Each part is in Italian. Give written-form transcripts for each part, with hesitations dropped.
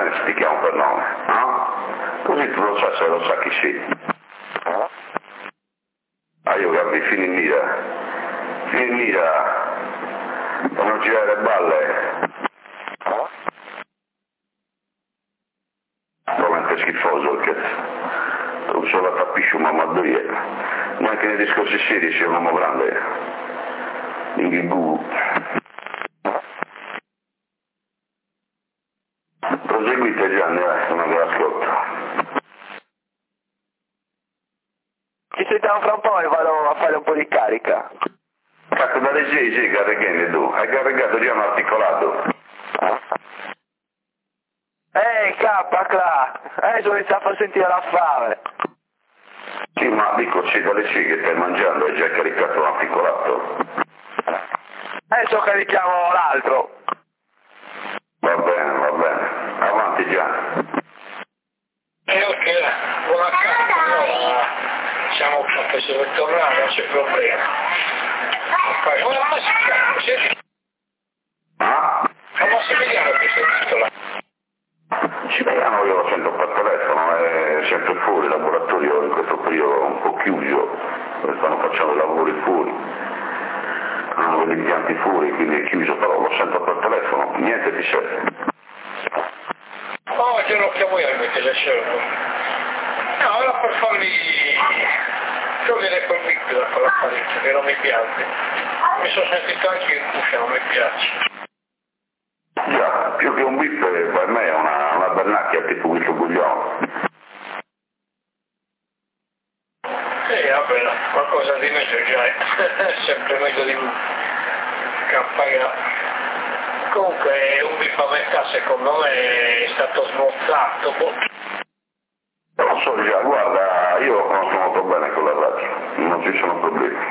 bene se ti chiamo per nome, no? Così tu lo sai se lo sa chi sei. Ah, io capi, fini in mira, per non girare le balle. Veramente schifoso il cazzo. Non solo capisci un mamaddoie. Neanche nei discorsi seri sei un uomo grande. Inghibu. Proseguite Gianni, non vi ascolto. Ci sentiamo fra un po' e vado a fare un po' di carica. Cazzo da sì, carreghieni tu. Hai carregato già un articolato. Cla! Sono iniziato a far sentire la fame. Sì, ma dico sì, dalle sì che stai mangiando, hai già caricato un articolato. Adesso carichiamo l'altro. Va bene. Avanti Gianni. Ok, buona casa. Siamo preso per tornare, non c'è problema. Ma si chiama? Ah? Ma si vediamo che sei titolo. Ci vediamo, io lo sento per telefono, è sempre fuori, il laboratorio in questo periodo è un po' chiuso, stanno facendo lavori fuori, hanno degli impianti fuori, quindi è chiuso, però lo sento per telefono, niente ti serve. Oh, te lo chiamo io invece, già scelgo. No, era per farmi togliere quel bip da quell'apparecchio che non mi piace. Mi sono sentito anche in cuffia, non mi piace. Già, più che un bip per me è una bernacchia tipo un guglione. Vabbè, qualcosa di meglio già è sempre meglio di campagna. Comunque un bip a metà secondo me è stato smozzato. Non so già, guarda, io lo conosco molto bene con la radio, non ci sono problemi.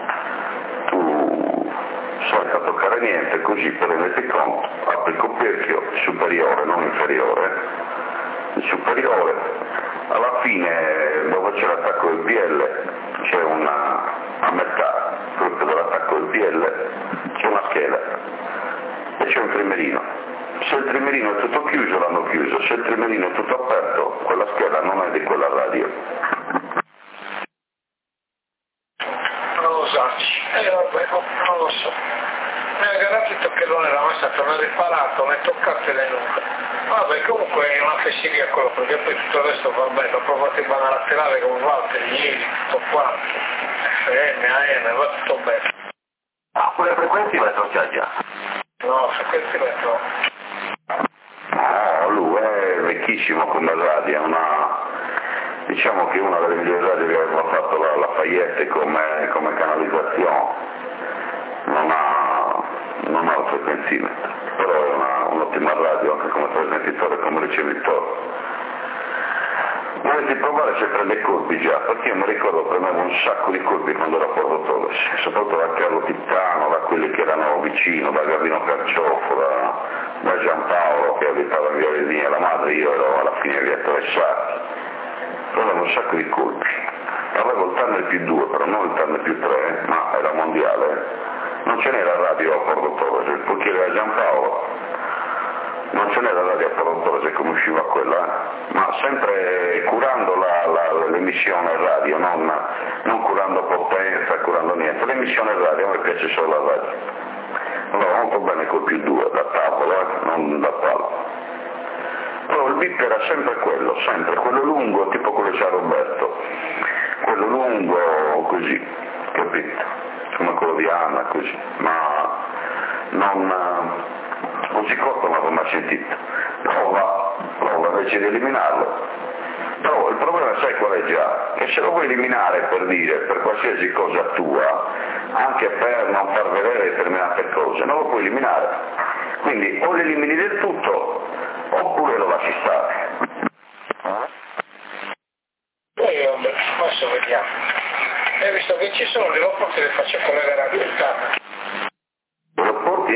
Tu senza toccare niente, così prendete conto, apri il coperchio superiore, non inferiore, il superiore, alla fine dove c'è l'attacco del PL c'è a metà, proprio dell'attacco del PL c'è una scheda e c'è un trimerino. Se il trimerino è tutto chiuso l'hanno chiuso, se il trimerino è tutto aperto quella scheda non è di quella radio. Non lo so, vabbè, non lo so. Mi ha garantito che non era mai stato né riparato né toccato né nulla. Vabbè, comunque è una fesseria quello, perché poi tutto il resto va bene, ho provato il banda laterale con Walter ieri, tutto quanto, FM, AM, va tutto bene. Ah, quelle frequenze me le so già. No, frequenze le trovo. No, lui è vecchissimo come radio, diciamo che è una delle migliori radio che aveva fatto la Lafayette come canalizzazione, non ha il frequenzimetro, però è un'ottima radio anche come trasmettitore, come ricevitore. Volete provare se prende colpi già, perché io mi ricordo prendevo un sacco di colpi quando ero a Porto Torres, soprattutto da Carlo Tittano, da quelli che erano vicino, da Gavino Carciofo, da Giampaolo che abitava in via Vedina, la madre, io ero alla fine via Tresciati. Prendevo un sacco di colpi. Avevo il Tunnel più 2, però non il Tunnel più 3, ma era mondiale. Non ce n'era radio a Porto Torres, perché era Giampaolo. Non ce n'era radio a Porto Torres come usciva quella, ma sempre curando l'emissione radio, non curando potenza, curando niente. L'emissione radio, a me piace solo la radio. Allora molto bene col più 2, da tavola, non da palo. Però il bip era sempre quello lungo, tipo quello che c'ha Roberto, quello lungo così, capito? Come quello di Anna, così, ma non si corto ma non ha sentito. Prova invece di eliminarlo. Però il problema sai qual è già? Che se lo vuoi eliminare per dire, per qualsiasi cosa tua, anche per non far vedere determinate cose, non lo puoi eliminare. Quindi o lo elimini del tutto oppure lo lasci stare. Vabbè, adesso vediamo. E visto che ci sono, le rapporti le faccio collegare a Quintana. I rapporti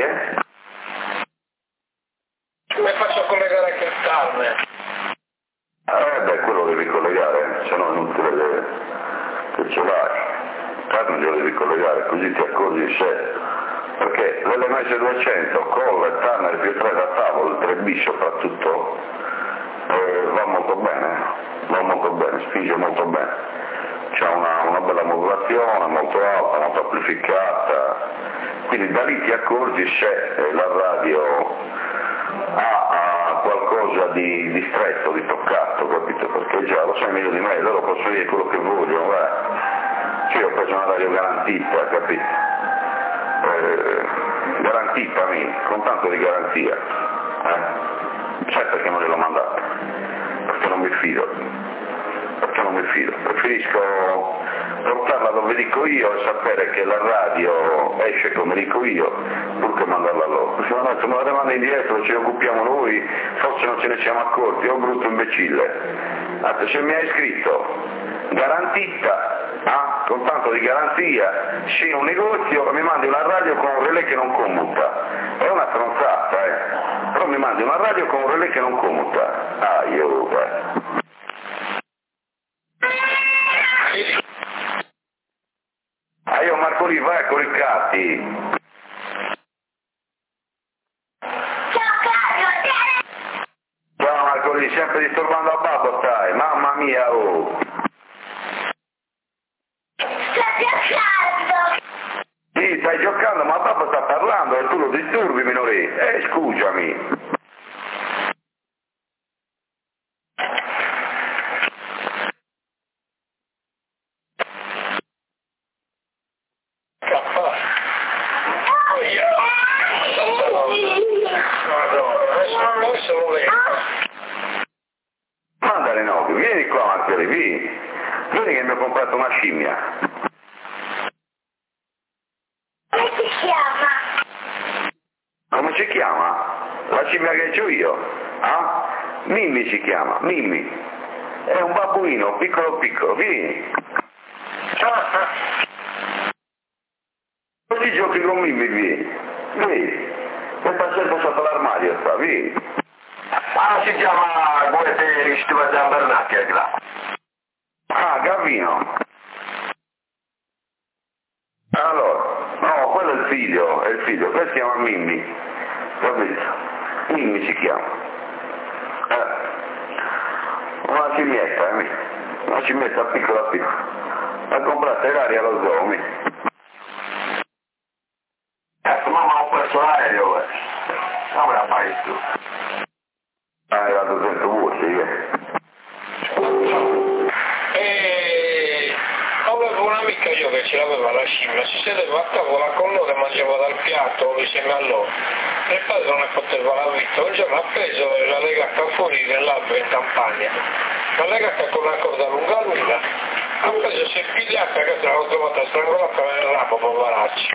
Le faccio collegare a Quintana. Beh, quello devi collegare, se no è inutile che ce l'hai. Carne lo devi collegare, così ti accorgi se. Perché l'LMS 200, Colle, Tanner più 3 da tavolo, il 3B soprattutto, molto bene, spinge molto bene, c'ha una bella modulazione, molto alta, molto amplificata, quindi da lì ti accorgi se la radio ha qualcosa di stretto, di toccato, capito? Perché già lo sai meglio di me, loro possono dire quello che vogliono, cioè io ho preso una radio garantita, capito? Garantita con tanto di garanzia, sai perché non gliel'ho mandata? Perché non mi fido, preferisco portarla dove dico io e sapere che la radio esce come dico io, pur che mandarla loro. Se non me la rimanda indietro, ci occupiamo noi, forse non ce ne siamo accorti, è un brutto imbecille. Anzi, se mi hai scritto garantita, con tanto di garanzia, sì, un negozio, mi mandi una radio con un relè che non commuta, è una stronzata, però mi mandi una radio con un relè che non commuta, io Marco Lì, vai con i catti. Ciao Marco Lì, sempre disturbando a babbo stai, mamma mia, oh. Sì, stai giocando, ma papà sta parlando e tu lo disturbi, minore. Scusami. Mandale Nobio, vieni qua Marchiori, vieni che mi ho comprato una scimmia. Come si chiama? La scimmia che ho io? Mimmi si chiama, Mimmi. È un babbuino, piccolo, vieni. Così giochi con Mimmi, vieni. E sta sempre sotto l'armadio, sta, vieni. Si chiama Guete Stiva Giambernacchi, là. Gavino. Allora, no, quello è il figlio, questo si chiama Mimmi, capito? Mimmi si chiama. Una scimmietta piccola. L'ha comprata Ilaria allo zoo, Mamma ho perso l'aereo, come la fai tu? Era 200 voci, Avevo un'amica io che ce l'aveva la scimmia, si sedeva a tavola con loro e mangiava dal piatto insieme a loro. Il padre non ne poteva la vita, un giorno ha preso e l'ha legata fuori dell'albero in campagna, l'ha legata con una corda lunga, ha preso, si è pigliata che l'ho trovata strangolata nel ramo, poveracci.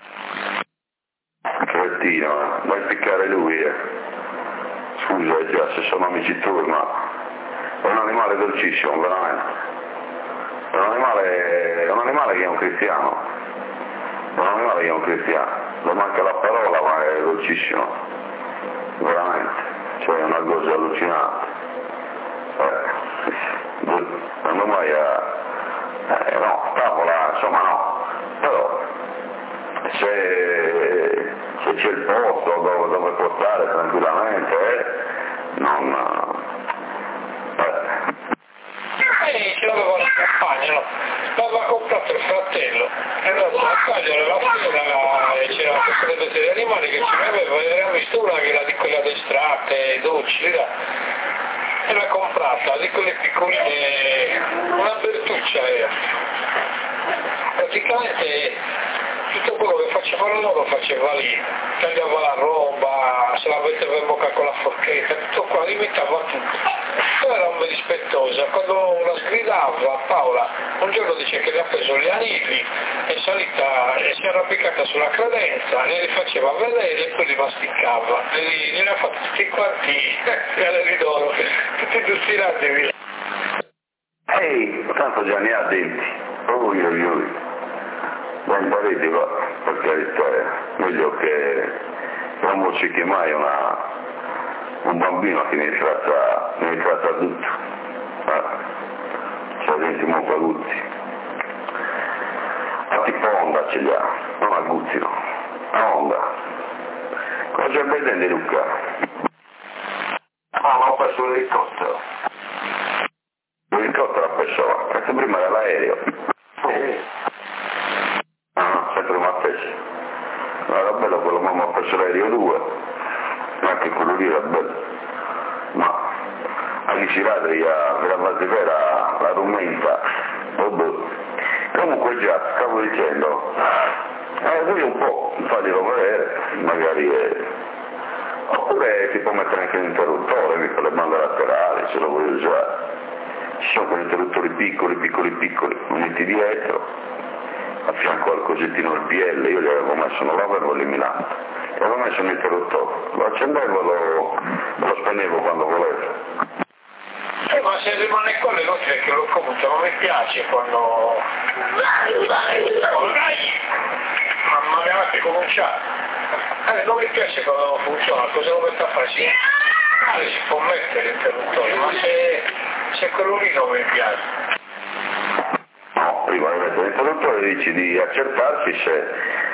Cretino, vuoi piccare lui, Scusa, già, se sono amici tuoi, ma è un animale dolcissimo, veramente. È un animale che è un cristiano. Non manca la parola, ma è dolcissimo. Veramente. Cioè è una cosa allucinante. Non mai no, tavola, insomma no. Però se c'è il posto dove portare tranquillamente, Ce l'aveva in campagna, no? L'aveva comprato il fratello, è andato a tagliare la fiera e c'era questa vedete degli animali che ce l'aveva, e aveva visto una che era di quelle addestrate, dolci, e l'ha comprata, di quelle piccoline, una bertuccia era. Praticamente tutto quello che faceva loro faceva lì, tagliava la roba, se la metteva in bocca con la forchetta, tutto qua, limitava tutto. Era un po' dispettosa, quando la sgridava Paola, un giorno dice che le ha preso gli anelli, è salita e si è arrampicata sulla credenza, ne rifaceva vedere e poi li masticava, ne ha fatto tutti quanti anelli d'oro, tutti illustrati via. Tanto già ne ha denti. Non parete, va, per carità, meglio che non mozzichi mai un bambino che ne tratta tutto. C'ha denti molto aguzzi. A tipo Honda ce li ha, non aguzzi no. A Honda. Cosa c'è vedendo Luca? Ma ho perso l'elicottero. appeso? Perché prima era l'aereo. Ah, sempre Maltese. Era bello quello, ma mi ha preso l'aereo 2, anche quello lì era bello. Ma anche Ciradri per la vera la rumenta, comunque già stavo dicendo, lui un po' faglielo vedere, magari oppure si può mettere anche l'interruttore per le bande laterali se lo vuoi usare, ci sono quegli interruttori piccoli, lo metti dietro, a fianco al cosettino il PL, io gli avevo messo, non l'avevo eliminato, gli avevo messo un interruttore, lo accendevo e lo spegnevo quando volevo. Ma se rimane quello è inutile che lo commuto, non mi piace quando ma mi avete cominciato. Non mi piace quando non funziona, cosa lo metto a fare? Si può mettere l'interruttore, ma se quello lì non mi piace. No, prima di mettere l'interruttore dici di accertarsi se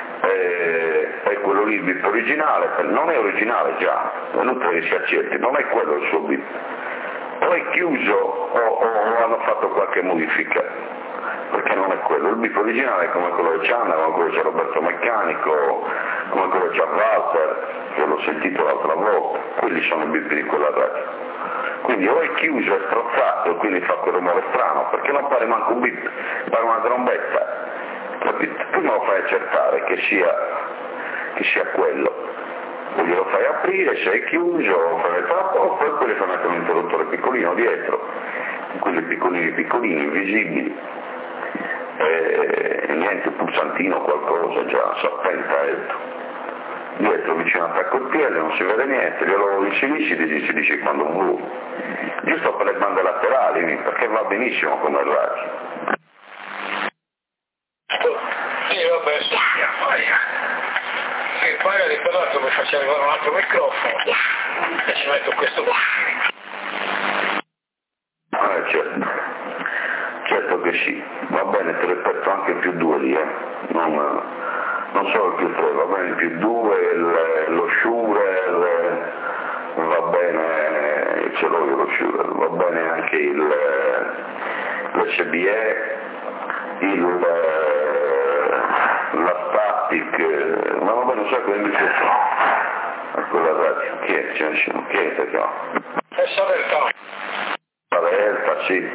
è quello lì il bip originale, non è originale già, è inutile che si accerti, non è quello il suo bip. O è chiuso o hanno fatto qualche modifica, perché non è quello. Il bip originale è come quello di Cianna, come quello c'è Roberto Meccanico, come quello c'è Walter, che l'ho sentito l'altra volta, quelli sono i bip di quella radio. Quindi o è chiuso, è strozzato e quindi fa quel rumore strano, perché non pare manco un bip, pare una trombetta, capito? Prima lo fai accertare che sia quello. Poi glielo fai aprire, se è chiuso, fai il tappo, poi quelli fanno anche un interruttore piccolino dietro, quelli piccolini, invisibili, e niente, un pulsantino o qualcosa, già s'appenta dietro vicino all'attacco il PL, non si vede niente, glielo inserisci quando vuoi, giusto per le bande laterali, perché va benissimo come radio. Sì, vabbè, magari per l'altro mi faccio arrivare un altro microfono e ci metto questo qui. Certo che sì, va bene, te ripeto anche il più 2 lì, non solo il più 3, va bene il più 2, lo Shure, va bene, ce l'ho io lo Shure, va bene anche l'SBE, la Static, ma va bene un sacco di microfoni a quella radio, chi è che si chiama? È Salerta, sì.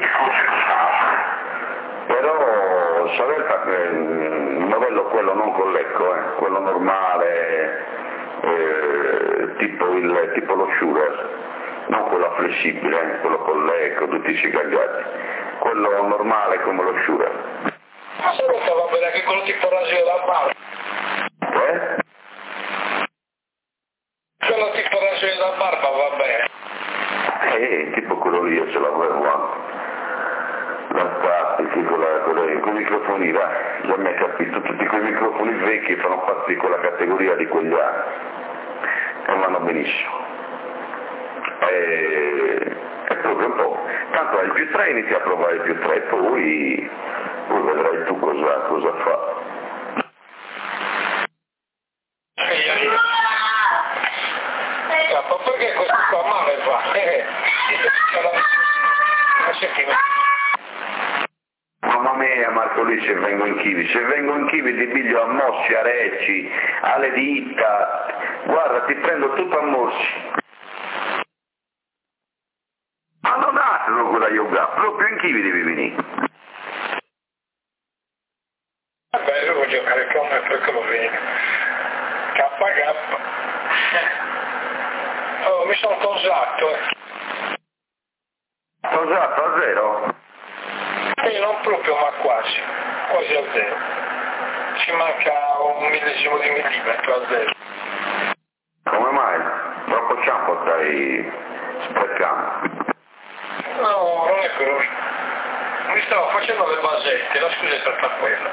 Però Salerta il modello quello non con l'ecco, quello normale, tipo lo Shure, non quello flessibile, quello con l'ecco, tutti i cagati, quello normale come lo Shure. Ma Salerta va bene anche quello tipo raso da barba. Quello tipo raso da barba va bene. Tipo quello lì io ce l'avevo anche. La Static, con i microfoni, già mi hai capito, tutti quei microfoni vecchi fanno parte di quella categoria di quegli anni e vanno benissimo. È proprio un po'. Tanto hai il più 3, inizi a provare il più 3 e poi vedrai tu cosa fa. Ma perché questo qua male fa? Mamma mia Marco lì se vengo in Kiwi ti piglio a mossi, a recci, alle dita, guarda ti prendo tutto a mossi. Ma non hanno quella yoga, proprio in Kiwi devi venire. Vabbè, io devo giocare con me perché lo vedo. KK. Oh, mi sono tosato. Tosato a zero? Non proprio, ma quasi a zero. Ci manca un millesimo di millimetro a zero. Come mai? Troppo shampoo stai sprecando? No, non è quello. Mi stavo facendo le basette, la scusa è stata quella.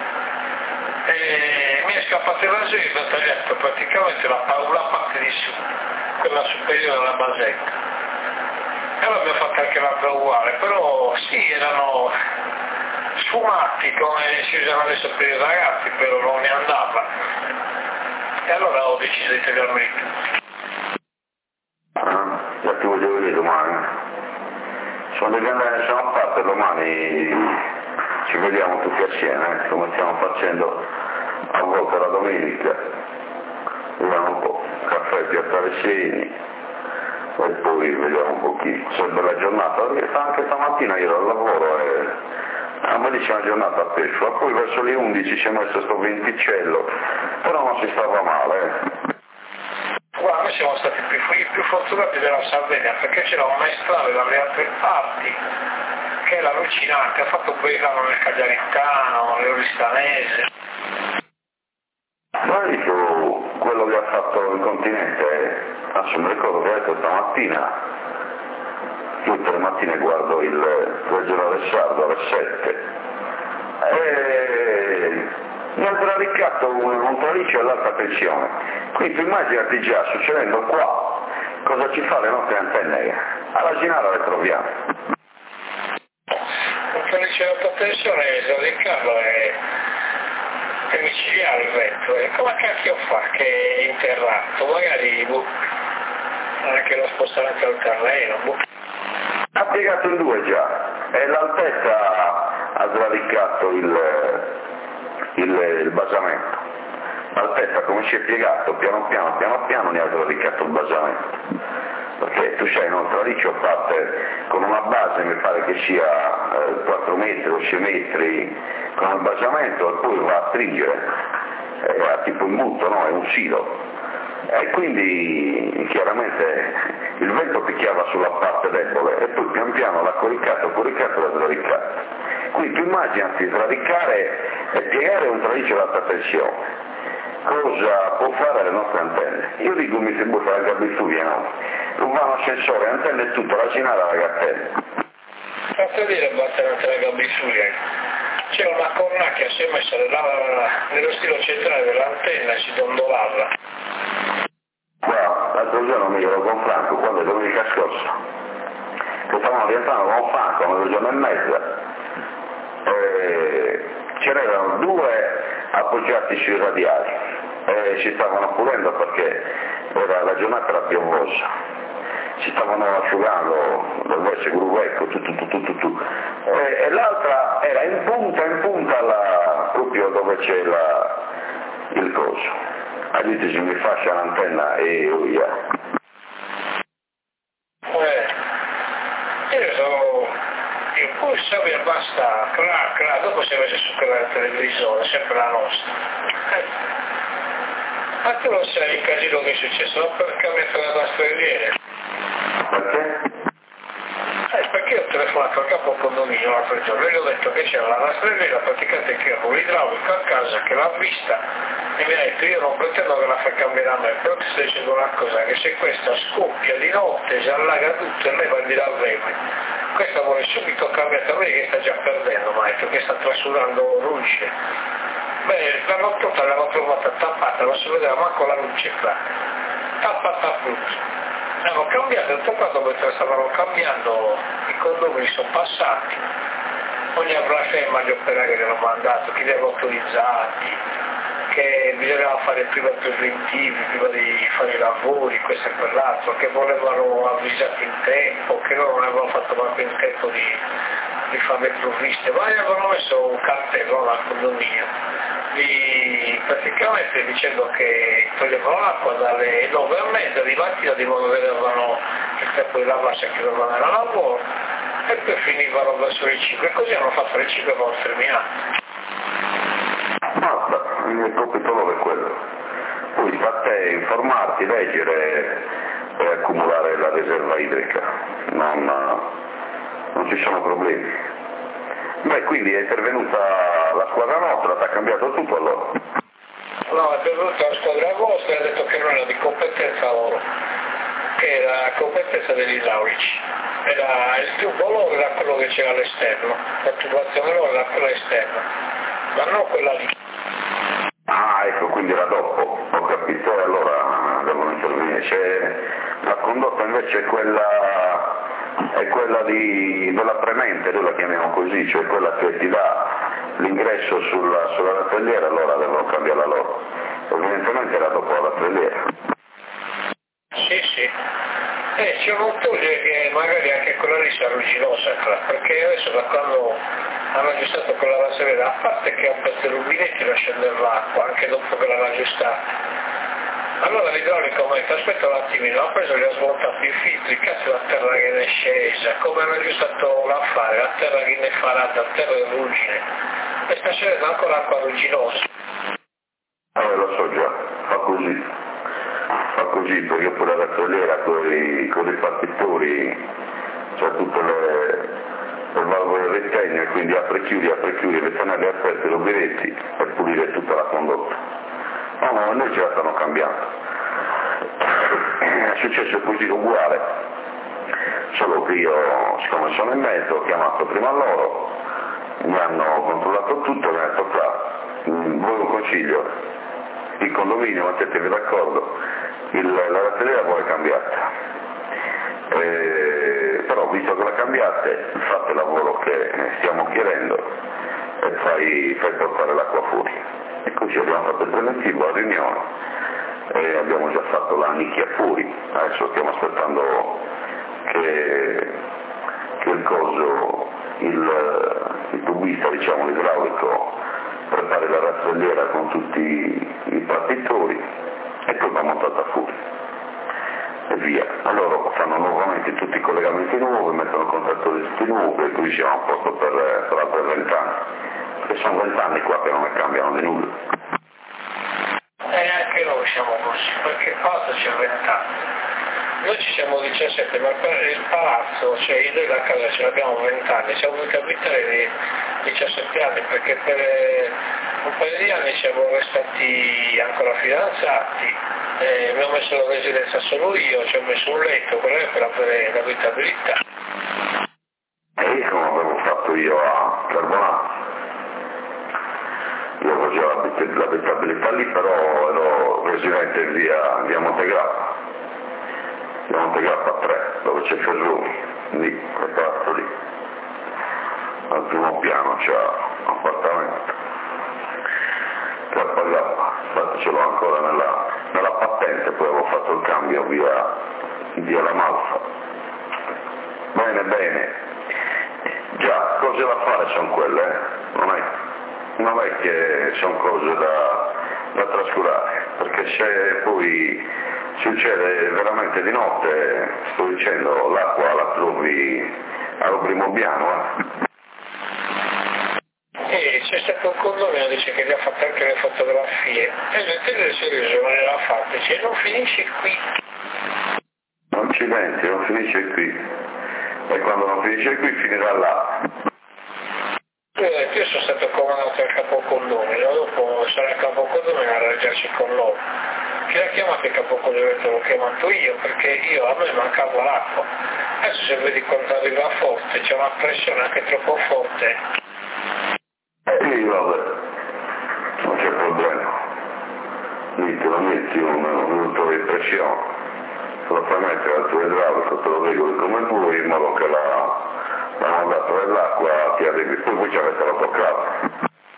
E mi è scappato il rasoio e ho tagliato praticamente la parte di su, quella superiore alla basetta. E allora abbiamo fatto anche l'altra uguale, però sì, erano sfumati come si usano adesso per i ragazzi, però non mi andava. E allora ho deciso di tagliarmi tutti. Già ti voglio vedere domani. siamo a parte, domani ci vediamo tutti assieme, come stiamo facendo a volte la domenica, vediamo un po', caffè, piazzale Segni, e poi vediamo un pochino, se è bella giornata, perché anche stamattina io al lavoro e una bellissima giornata a Pescia, poi verso le 11 ci è messo sto venticello, però non si stava male. Guarda, noi siamo stati più fortunati della Sardegna perché c'era un maestrale dalle altre parti che era allucinante, ha fatto un brigano nel Cagliaritano, nell'Oristanese. Ma dico, quello che ha fatto il continente, adesso mi ricordo che ha detto stamattina, tutte le mattine guardo il regionale sardo alle 7, e mi ha ricatto un traliccio all'alta tensione. Quindi tu immaginati già succedendo qua, cosa ci fa le nostre antenne? Alla Ginara le troviamo. Un traliccio all'alta tensione, Riccardo, è micidiale il vento, come cacchio fa che è interrato? Magari anche lo spostamento del terreno. Ha piegato in due già, e l'altezza ha sradicato il basamento. L'altezza come si è piegato, piano piano ne ha sradicato il basamento. Perché tu sai, no, il traliccio parte con una base, mi pare che sia 4 metri o 6 metri con il basamento, e poi va a stringere, ha tipo un butto, no? È un silo. E quindi chiaramente il vento picchiava sulla parte debole e poi pian piano l'ha coricato e l'ha sradicato. Quindi tu immaginati sradicare e piegare un traliccio ad alta tensione. Cosa può fare le nostre antenne? Io dico mi si butta la gabbittuglia, no? Un vano ascensore, antenne e tutto, la Ginara la gattella. Fate dire battere anche la gabbittuglia. C'è una cornacchia, si è messa nello stilo centrale dell'antenna e si dondolava. Qua, l'altro giorno mi ero con Franco, quando è domenica scorsa, che stavamo rientrando con Franco, un giorno e mezzo, ce n'erano 2 appoggiati sui radiali e si stavano pulendo perché la giornata era piovosa, si stavano asciugando dal verso Gruvecco, tutto. E l'altra era in punta proprio dove c'è il coso. Ha detto se mi fascia l'antenna e io via. Il pulso mi basta, dopo si è messo su quella televisore, sempre la nostra. Ma tu lo sai il casino che è successo, non per cambiare la rastrelliere. Perché? Perché ho telefonato al capo condominio l'altro giorno e gli ho detto che c'era la rastrelliera praticamente che avevo l'idraulico a casa che l'ha vista e mi ha detto io non pretendo che la fai cambiare a me, però ti sto dicendo una cosa, che se questa scoppia di notte si allaga tutto e lei va a dire al reme, questa vuole subito cambiare a me che sta già perdendo, ma ha detto che sta trasurando luce. Beh, la nottata l'aveva trovata tappata, non si vedeva manco la luce qua, tappata tutto. Hanno cambiato, tutto quando mentre stavano cambiando i condomini sono passati, ogni blasfema gli operai che hanno mandato, chi li aveva autorizzati, che bisognava fare prima i preventivi, prima di fare i lavori, questo e quell'altro, che volevano avvisati in tempo, che loro non avevano fatto manco in tempo di fare le provviste, ma gli avevano messo un cartello al condominio. Praticamente dicendo che toglievano l'acqua dalle 9:30 di mattina di modo che avevano il tempo di lavarsi e chiudevano al lavoro e poi finivano verso le 5 e così hanno fatto le 5 volte terminate. Basta, il mio compito è quello. Poi sta a te informarti, leggere e accumulare la riserva idrica, non ci sono problemi. Beh, quindi è intervenuta la squadra nostra, ti ha cambiato tutto allora? No, è venuta la squadra vostra e ha detto che non era di competenza loro, che era competenza degli idraulici. Il tubo loro era quello che c'era all'esterno, la tubazione loro era quella esterna, ma non quella lì. Ah, ecco, quindi era dopo, ho capito, e allora devono intervenire. La condotta invece è quella della premente, noi la chiamiamo così, cioè quella che ti dà l'ingresso sulla rastrelliera, allora devono cambiarla loro. Evidentemente era dopo la rastrelliera. Sì. C'è un autore che magari anche quella lì sia rugginosa, perché adesso da quando hanno aggiustato quella rastrelliera, a parte che ha un pezzo di rubinetti da scendere l'acqua, anche dopo che l'hanno aggiustata, allora l'idraulico aumenta, aspetta un attimino, ha preso e gli ha smontato i filtri, cazzo la terra che ne è scesa, come hanno aggiustato l'affare, la terra che ne è farata, la terra è ruggine, e sta scendendo ancora acqua rugginosa. Lo so già, fa così perché poi la rastrelliera con i partitori c'è tutte le valvole rettenne, quindi apre e chiudi, le fanali aperte, i rubinetti per pulire tutta la condotta. No, noi ce la stanno cambiando. È successo così uguale, solo che io, siccome sono in mezzo, ho chiamato prima loro, mi hanno controllato tutto, mi hanno detto voi un consiglio, il condominio, mettetevi d'accordo, la rastrelliera vuole cambiata, però visto che la cambiate fate il lavoro che stiamo chiedendo e fai portare l'acqua fuori. E così abbiamo fatto il preventivo a riunione e abbiamo già fatto la nicchia fuori, adesso stiamo aspettando che il tubista, diciamo l'idraulico, prepari la rastrelliera con tutti i partitori e poi va montata fuori e via. Allora fanno nuovamente tutti i collegamenti nuovi, mettono contattori tutti nuovi e così siamo a posto per altri 20 anni, perché sono 20 anni qua che non ne cambiano di nulla. E anche noi siamo così, perché cosa c'è 20 anni? Noi ci siamo 17, ma il palazzo, cioè noi la casa ce l'abbiamo 20 anni, siamo venuti a abitare di 17 anni perché per un paio di anni siamo restati ancora fidanzati, abbiamo messo la residenza solo io, ci ho messo un letto per avere l'abitabilità. E come avevo fatto io a Carbonazzo, io facevo l'abitabilità lì, però ero residente via Montegrappa. Da Montegrappa 3, dove c'è Ferroni, lì, quel palazzo lì. Al primo piano c'è un appartamento. Grappa, infatti ce l'ho ancora nella patente, poi avevo fatto il cambio via La Malfa. Bene. Già, cose da fare sono quelle, non è che sono cose da trascurare, perché se poi succede veramente di notte, sto dicendo, l'acqua la trovi allo primo piano. E c'è stato un condominio, dice che gli ha fatto anche le fotografie, e le televisioni non le ha fatte, dice non finisce qui. Accidenti, non finisce qui, e quando non finisce qui finirà là. Io sono stato comandato al capocondominio, dopo sarà il capocondominio a arrangiarsi con loro. Chi l'ha chiamato il capocondominio? L'ho chiamato io, perché a me mancava l'acqua. Adesso se vedi quando arriva forte, c'è una pressione anche troppo forte. Sì, vabbè, non c'è problema. Lì te lo metti un riduttore di pressione, te lo fai mettere al tuo idraulico, te lo regoli come vuoi, in modo che la mandata dell'acqua ti arrivi, poi ci avete la toccata.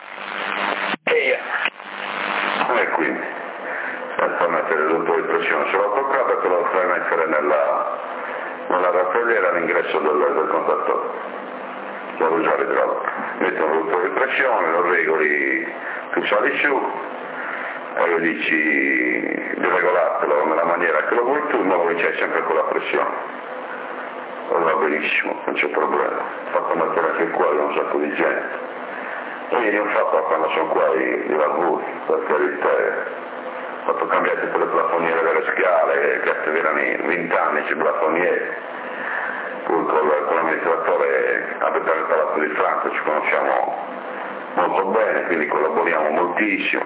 E quindi, senza mettere il riduttore di pressione sulla toccata, te lo fai mettere nella rastrelliera all'ingresso del contatore. Devo già l'idraulico. Metti un riduttore di pressione, lo regoli, tu sali su e lo dici di regolartelo nella maniera che lo vuoi tu, in modo che c'è sempre quella pressione. Va benissimo, non c'è problema. Ho fatto mettere anche qua un sacco di gente. E ieri ho fatto quando sono qua i lavori, per carità, ho fatto cambiare tutte le plafoniere delle scale, queste erano 20 anni ci plafoniere. Poi con l'amministratore abita nel Palazzo di Franco, ci conosciamo molto bene, quindi collaboriamo moltissimo.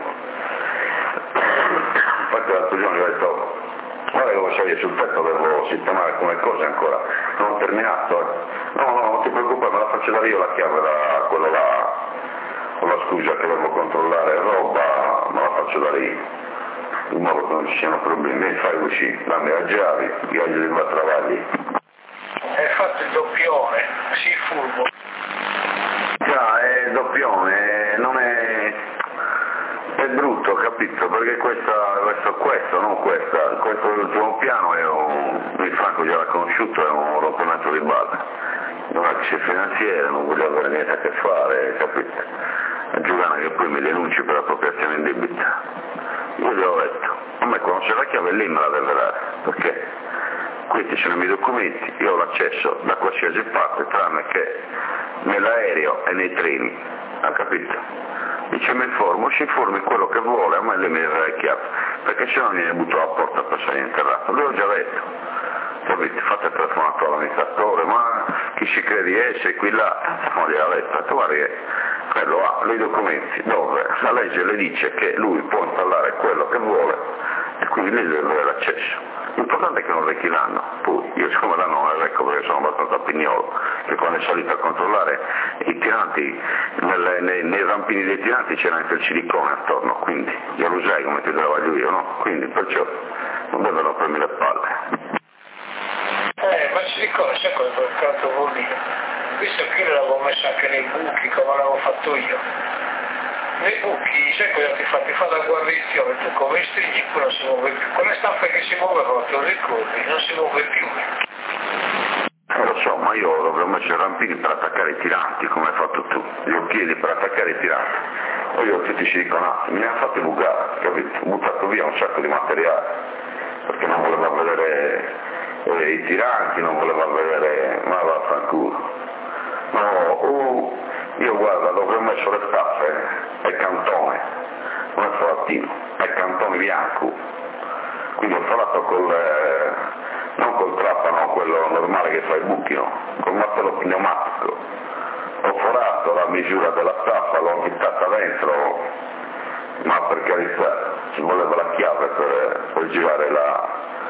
Infatti l'altro giorno gli ho detto, guarda che come sei sul tetto devo sistemare alcune cose ancora, non ho terminato. No, non ti preoccupare, me la faccio dare io la chiave da quello là, con la scusa che devo controllare roba, me la faccio dare io, in modo che non ci siano problemi. Fai così, dammi la chiave, io gli devo travagli. Hai fatto il doppione, sì, furbo. Già, è doppione, non è brutto, capito? Perché questo, non questa. Questo del primo piano il Franco già l'ha conosciuto, è un rompimento di balle. Non è che sia finanziere, non voglio avere niente a che fare, capito? È Giuliano che poi mi denunci per appropriazione indebita. Io gli ho detto, a me quando c'è la chiave lì me la deve dare, perché questi sono i miei documenti, io ho l'accesso da qualsiasi parte tranne che nell'aereo e nei treni, ha capito? Dice si informi quello che vuole, a me lei mi deve dare chiave, perché se no gliene butto la porta per essere interrato. Lui ho già detto, capito? Fate il telefonato all'amministratore, ma chi si crede di essere qui là, non gliel'ha detto, guarda che quello ha i documenti dove la legge le dice che lui può installare quello che vuole e quindi lei deve avere l'accesso. L'importante è che non recchi l'anno, poi io siccome l'anno non recco perché sono abbastanza pignolo, che quando è salito a controllare i tiranti, nei rampini dei tiranti c'era anche il silicone attorno, quindi io lo sai come ti travaglio io, no? Quindi perciò non devono rompermi le palle. Ma il silicone sai cosa cazzo vuol dire? Visto che io l'avevo messo anche nei buchi come l'avevo fatto io. Nei buchi, sai cosa ti fa la guarnizione, tu come stringi poi non si muove più, quelle stampe che si muovevano, te lo ricordi, non si muove più. Lo so, ma io avevo messo i rampini per attaccare i tiranti, come hai fatto tu, gli occhiali per attaccare i tiranti. Poi io tutti si dicono, mi hanno fatto bucare, capito? Ho buttato via un sacco di materiale, perché non voleva vedere i tiranti, non voleva vedere, ma vaffanculo. No, io guarda, dove ho messo le staffe è cantone, non è forattino, è cantone bianco, quindi ho forato non col trapano, quello normale che fa i buchi, no, col martello pneumatico, ho forato la misura della staffa, l'ho buttata dentro, ma per carità, ci voleva la chiave per girare la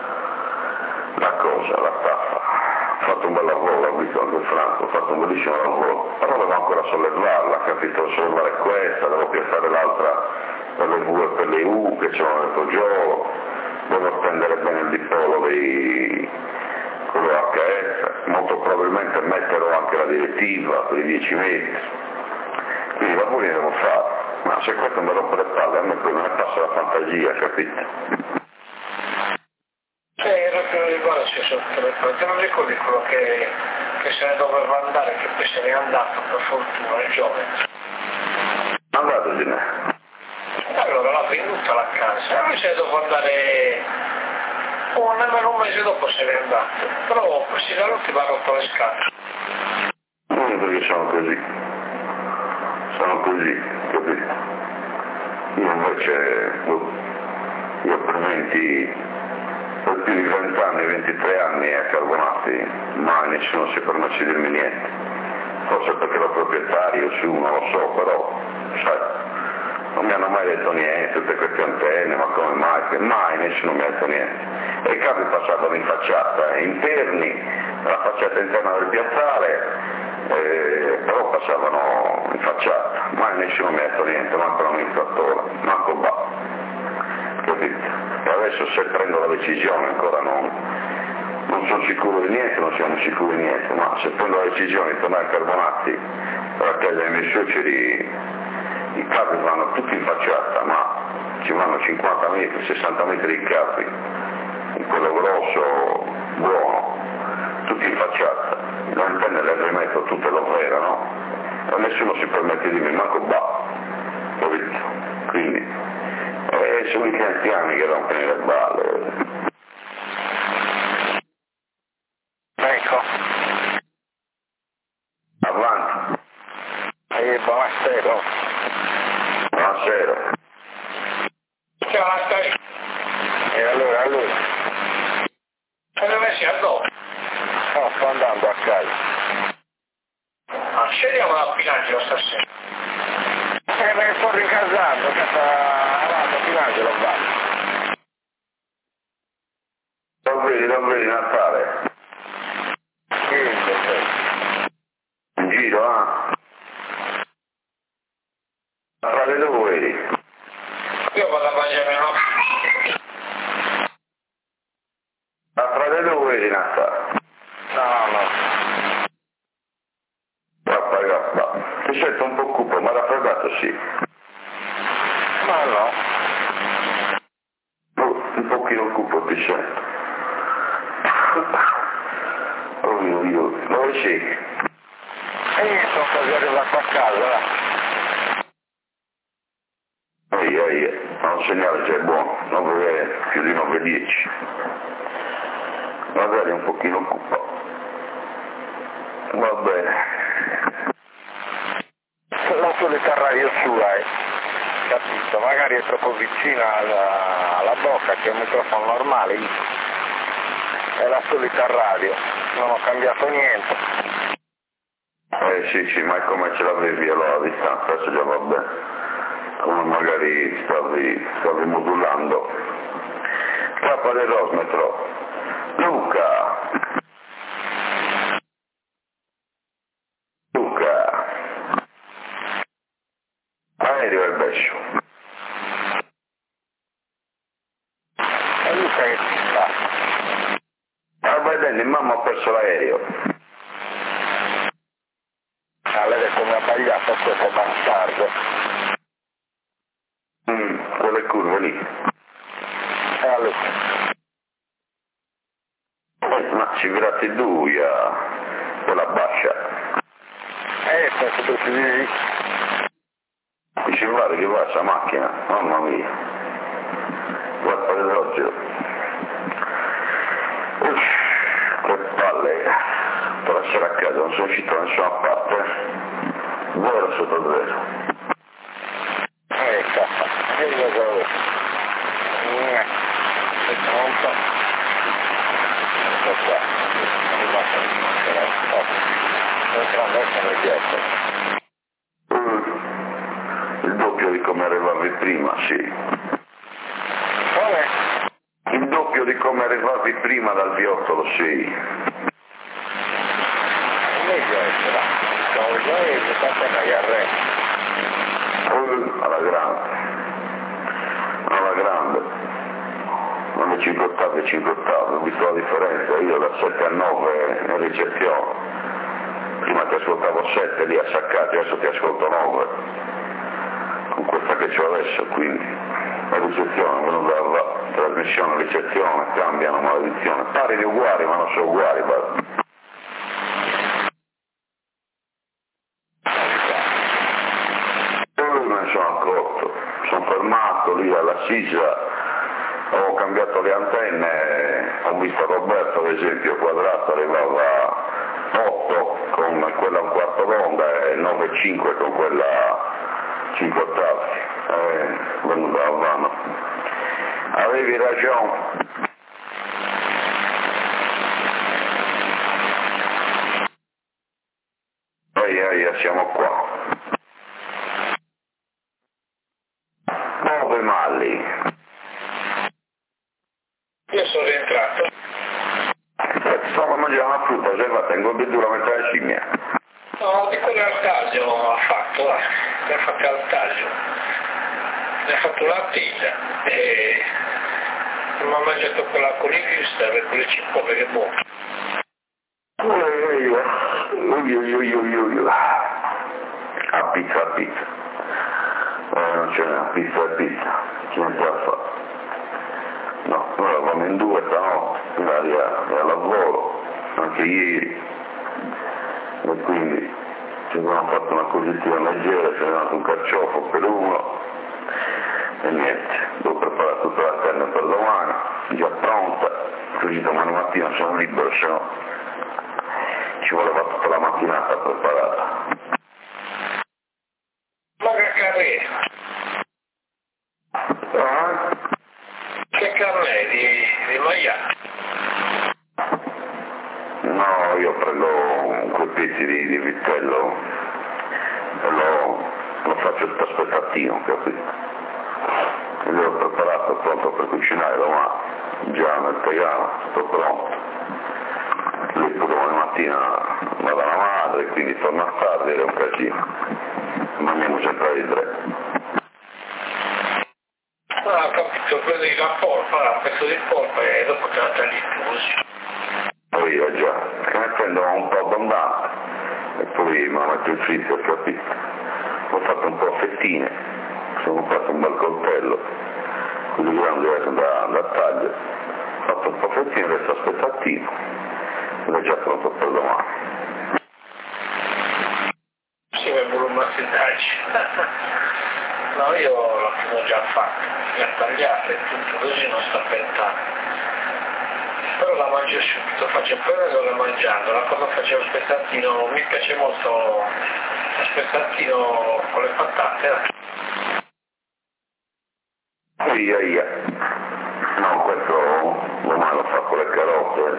staffa. Ho fatto un bel lavoro, ho visto anche Franco, ho fatto un bellissimo lavoro, però devo ancora sollevarla, capito? Sollevare questa, devo piazzare l'altra per le V e per le U che c'erano nel poggiolo, devo stendere bene il dipolo con lo HS, molto probabilmente metterò anche la direttiva per i 10 metri, quindi i lavori devo fare, ma se questo mi rompe le palle a me poi me ne passa la fantasia, capito? Era più di guarda c'è sotto le palle, te non ricordi quello che se ne doveva andare, che poi se n'è andato per fortuna, il giovane. Andatesene. Allora l'ha venduta la casa, lui se ne doveva andare, nemmeno un mese dopo se n'è andato, però questi da tutti mi hanno rotto le scatole. Non perché sono così, capito? Io invece, io per più di 20 anni, 23 anni a Carbonati, mai nessuno si permette di dirmi niente. Forse perché ero proprietario, sì, non lo so, però, sai, non mi hanno mai detto niente, tutte queste antenne, ma come mai? Mai nessuno mi ha detto niente. E i capi passavano in facciata interni, la facciata interna del piazzale, però passavano in facciata, mai nessuno mi ha detto niente, manco l'amministratore, manco ba. Capito? E adesso se prendo la decisione ancora non sono sicuro di niente, non siamo sicuri di niente, ma se prendo la decisione di tornare a Carbonati per la casa dei miei suoceri, i capi vanno tutti in facciata, ma ci vanno 50 metri, 60 metri di capi, in quello grosso, buono, tutti in facciata, le antenne le rimetto tutte l'ovvera, no? E nessuno si permette di dirmi, manco ba, capito? Quindi sono i anziani che rompono le balle. Ecco. Avanti. Buonasera. Buonasera. Ciao, stai? E allora, a lui? E dove si andò? No, sto andando a casa. Ma scegliamo la bilancia stasera. Perché sto ricasando, che sta bilancio non va. Non vedi Natale? In giro, Tra le due eri? Io vado a mangiare una... Tra le due eri Natale? No. Ti sento un po' cupo, ma raffreddato sì. No, Ma no. Un pochino cupo ti sento. Oh mio Dio, dove sei? Io sono quasi arrivato a casa, va. Ma un segnale già è buono, 9, più di 9:10. Magari un pochino cupo. Va bene. La solita radio sua, capito? Magari è troppo vicina alla bocca, che è un microfono normale, è la solita radio, non ho cambiato niente. Sì, ma è come ce l'avevi allora a distanza, adesso già va bene. Come magari stavi modulando. Papa del Rosmetro. Luca! Aereo e Bescio. E Luca che ci sta? Vedendo, mamma ha perso l'aereo. Vede come ha tagliato questo bastardo. Quelle curve lì. Allora. Ma ci virate duia, quella bascia. Penso che si dice. Il cellulare che passa macchina, mamma mia. Guarda l'orologio. Che palle. Per essere a casa, non sono uscito da nessuna parte. Vero sotto zero. Cazzo. E io cosa pronto. Ecco qua. Il doppio di come arrivavi prima, sì. Come? Il doppio di come arrivavi prima dal viottolo, sì. Meglio essere. Sono già e mi faccio cagare. Alla grande. Non è 5 ottavi e 5 ottavi, ho visto la differenza, io da 7 a 9 in ricezione. Prima ti ascoltavo 7 lì a Saccati, adesso ti ascolto 9. Con questa che c'ho adesso, quindi la ricezione, venuta dalla trasmissione, ricezione, cambiano, maledizione. Pari di uguali, ma non sono uguali, basta. Me ne sono accorto, sono fermato lì all'assisa, ho cambiato le antenne, ho visto Roberto ad esempio, Quadrato arrivava 8 con quella un quarto d'onda e 9,5 con quella 5 ottavi, venuta a vano. Avevi ragione. Siamo qua. 9 Malli. Io sono rientrato. Stavo mangiando una frutta, se tengo bidura mentre la scimmia. No, di quello al taglio ha fatto, mi ha fatto al taglio. Mi ha fatto una pizza e mi ha mangiato quella con i wuster, con le cipolle che buono. A pizza. Non c'è una pizza, ci non può fare. No, noi eravamo in 2 stanotte, l'aria era al lavoro, anche ieri, e quindi ci abbiamo fatto una cosettina leggera, ci abbiamo dato un carciofo per uno, e niente, devo preparare tutta la carne per domani, già pronta, così domani mattina sono libero, se no ci voleva tutta la mattinata preparata. Ma che carriera? Che carne è di maiale? No, io prendo quei pezzi di vitello e lo faccio aspettattino, capito? E l'ho preparato, pronto per cucinare domani, già nel tegano, tutto pronto. Lui pure domani mattina va dalla madre, quindi torna tardi ed è un casino. Mangiamo sempre alle 3. Ah, ho capito, prendi la polpa, un pezzo di polpa e dopo te la tagli così. Poi io già, che ne prendo un po' abbondante e poi me la metto in freezer, capito? Ho fatto un po' fettine, sono comprato un bel coltello, quelli grandi da taglio, ho fatto un po' frettino, adesso aspettativo, ed è già pronto per domani. Sì, per volumatizzarci. No, io l'ho già fatto, mi ha tagliato e tutto, così non sta pentando. Però la mangio subito, faccio appena che l'ho mangiando, la cosa facevo spezzatino, mi piace molto lo spezzatino con le patate. Ia. No, questo domani lo fa con le carote,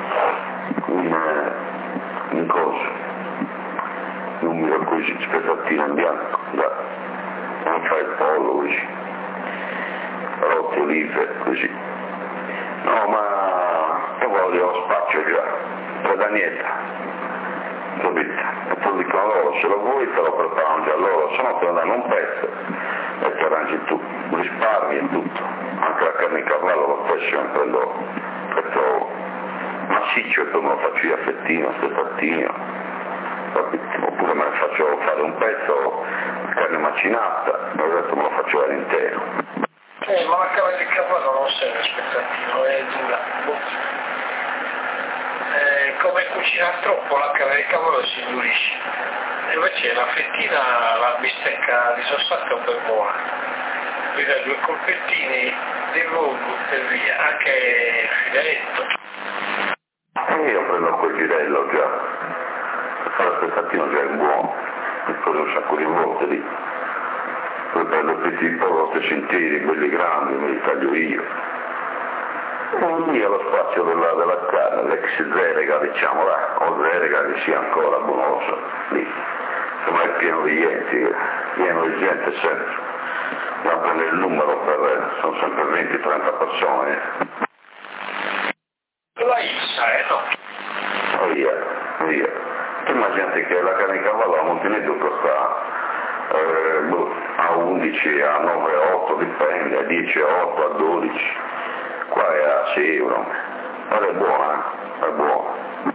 in corso, non mi lo così, spezzatino in bianco, dai, non fa il pollo così, carote, olive, così. No, ma io voglio spazio già, per Daniela, capito? E poi dicono loro, se lo vuoi te lo preparano già loro, se no te lo danno un pezzo e ti arrangi tu, risparmi e tutto. Anche la carne di cavallo lo stesso, prendo massiccio e poi me lo faccio io a fettino, spezzatino, capito? Oppure me ne faccio fare un pezzo, carne macinata, e il resto me lo faccio intero. Ma la carne di cavallo non serve spezzatino, è dura. Come cucina troppo la carne di cavallo si indurisce. Invece la fettina, la bistecca di sossato è ben buona. Poi dai 2 colpettini di lungo e via, anche il filetto. Io prendo quel girello già, per fare spezzatino già è buono, mi prendo un sacco di volte lì. Poi prendo questi prodotti sentieri, quelli grandi, me li taglio io. E lì è lo spazio della carne, l'ex zerega, diciamo là, o zerega che sia ancora buonosa, lì. Insomma è pieno di gente sempre. Da prendere il numero sono sempre 20-30 persone. La Issa, no? Via. Tu immaginate che la carne di cavallo a Montenegro costa a 11, a 9, a 8 dipende, a 10, a 8, a 12, qua è a 6 euro, ma è buona, è buona.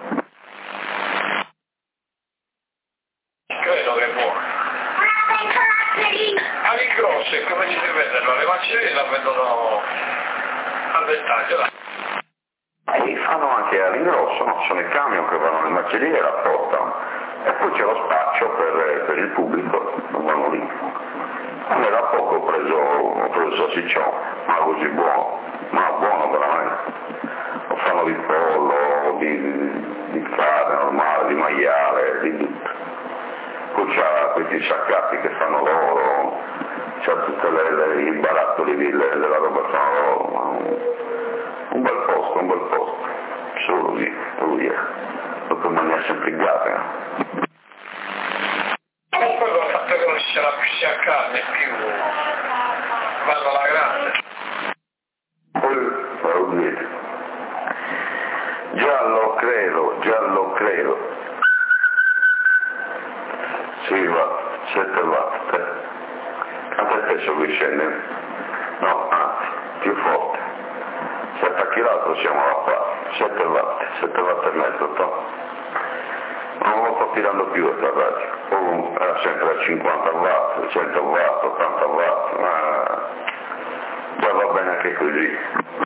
Credo che è buona. Ali grosse, come ci si vendono? Le macellerie la vendono al dettaglio, là. E fanno anche all'ingrosso, no? Sono i camion che vanno alle macellerie e la portano. E poi c'è lo spaccio per il pubblico, non vanno lì. A me da poco ho preso il salsiccione, ma così buono, ma buono veramente. Lo fanno di pollo, di carne normale, di maiale, di tutto. Poi c'ha questi saccati che fanno loro, c'ha tutti i barattoli della roba che fanno loro. Un bel posto, solo lì, dopo mangiare sempre in gare. Comunque il fatto che non ci sarà più sia carne più vanno alla grande. Lo vedete. Giallo credo. Sì, va, 7 watt. Anche spesso qui scende. No, anzi, più forte. Se attacchi l'altro siamo alla pari, 7 watt e mezzo, non lo sto tirando più questa radio, era sempre a 50 watt, 100 watt, 80 watt, ma già va bene anche così.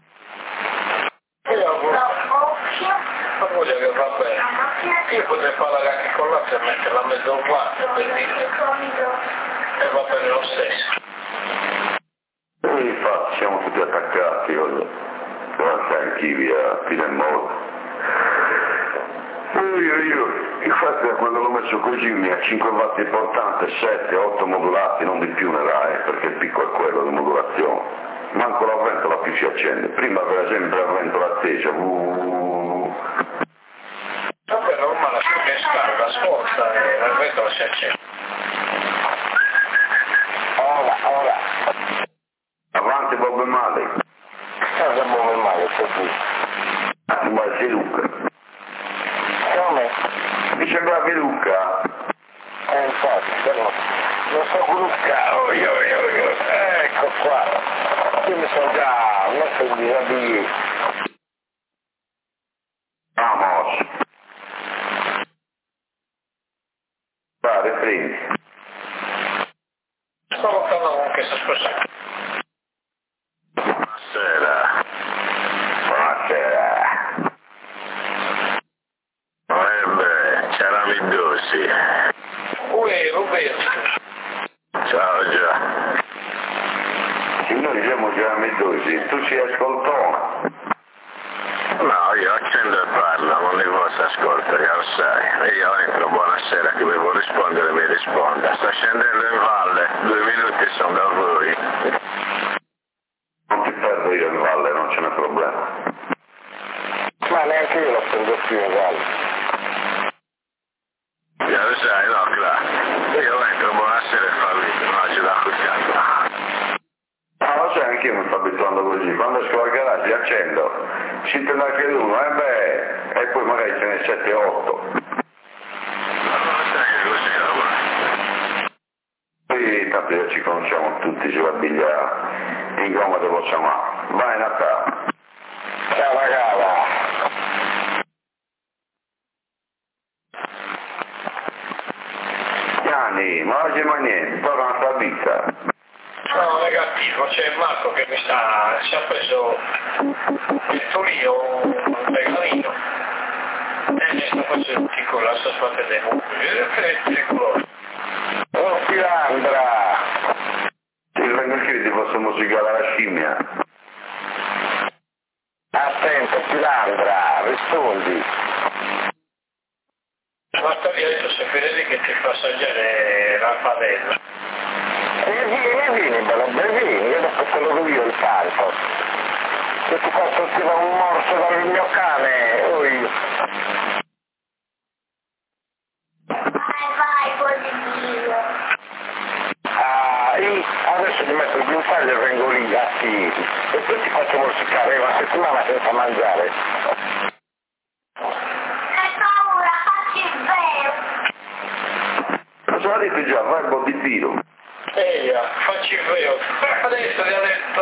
La voglia che va bene. Io potrei fare anche con l'altro e metterla a mezzo watt per dire, e va bene lo stesso. E infatti siamo tutti attaccati oggi. Anch'io a fine modo. Infatti quando l'ho messo così mi ha 5 watt importante, 7, 8 modulati, non di più ne dà, perché il picco è quello di modulazione. Manco la ventola più si accende, prima aveva sempre la ventola attesa. Vabbè, normale, perché è scarica, sforza e la ventola si accende. Ora. Avanti Bob Marley. Cosa muove male così? Ma sei Luca. Come? Mi sembravi Luca. Infatti, però non so Luca, ecco qua. Io mi sono già messo in disabili. Vamos. Vai, prendi. Sto lottando con che sta sposando. Buonasera. Buonasera. C'era Middosi. Uè, Roberto. Ciao già. Noi siamo già Middosi, tu ci ascoltona? No, io accendo e parlo, non mi posso ascoltare, lo sai. Io entro, buonasera, che mi vuoi rispondere, mi risponda. Sto scendendo in valle, 2 minuti sono da voi. Non ti perdo io in valle, non ce n'è problema. Ma neanche io lo prendo più in valle. Ya lo sai, no, claro. Io entro, buonasera e fallito, non c'è da cucchiare. Ah, lo sai, anch'io mi sto abituando così. Quando esco dal garage accendo, si intende anche uno, e poi magari ce ne 7-8. Non sai che così lavora. Sì, tanto ci conosciamo tutti sulla biglia in gomma dello Samà. Vai Natale. Ciao ragazza. Gianni, ma oggi ma niente, torna a sta vita. No, negativo, c'è Marco che si è preso il Torino, un veganino, e sto facendo con la sua sfate dei colori. Oh, Filandra! Ti vengo che ti posso musicare alla scimmia. Attento, Filandra, rispondi. Basta via adesso se vedi che ti fa assaggiare la padella. Vieni, bello, vieni, io dopo te lo do io il canto. Se ti faccio tirare un morso dal mio cane, oi. Vai, positivo. Adesso ti metto il guinzaglio e vengo lì a piedi. E poi ti faccio morsicare una settimana senza mangiare. Hai paura, facci il vero. Cosa ha detto già, verbo di tiro. Eia, facci il vero. Adesso ti ha detto.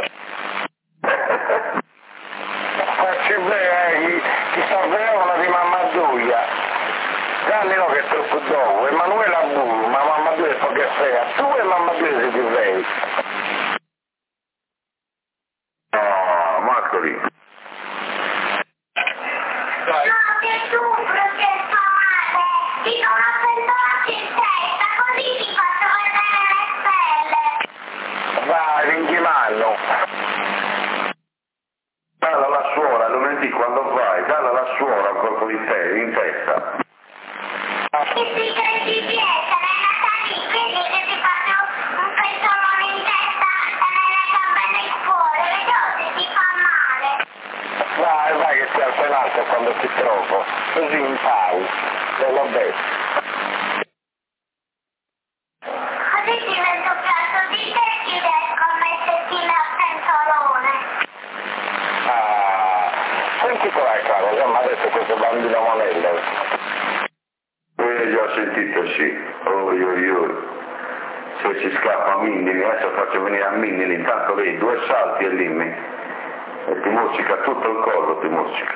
Facci bene, ti salvavano di mamma Gioia. Gianni no che è troppo dopo, Emanuela Buru, ma mamma Gioia è poche frega, tu e mamma Gioia siete veri. No, Marcoli. Dai. No, che soffro, che sto male. Ti do una pentolata in testa, così ti faccio vedere le stelle. Vai, rinchimanno. Dalla la suora, lunedì quando vai, dalla la suora un colpo di te, in testa. Che si credi di essere Natalì, vedi che ti faccio un pentolone in testa e nelle gambe e nel cuore, vedi ti fa male. Vai che ti alzo in alto quando ti trovo, così impari, te l'ho detto. Così divento più alto di te e ti riesco a metterti nel pentolone. Senti qua caro, che mi ha detto questo bambino monello. Già ho sentito sì, se ci scappa a Mindini, adesso faccio venire a Mindini, intanto lei 2 salti e lì e ti mozzica tutto il collo, ti mozzica.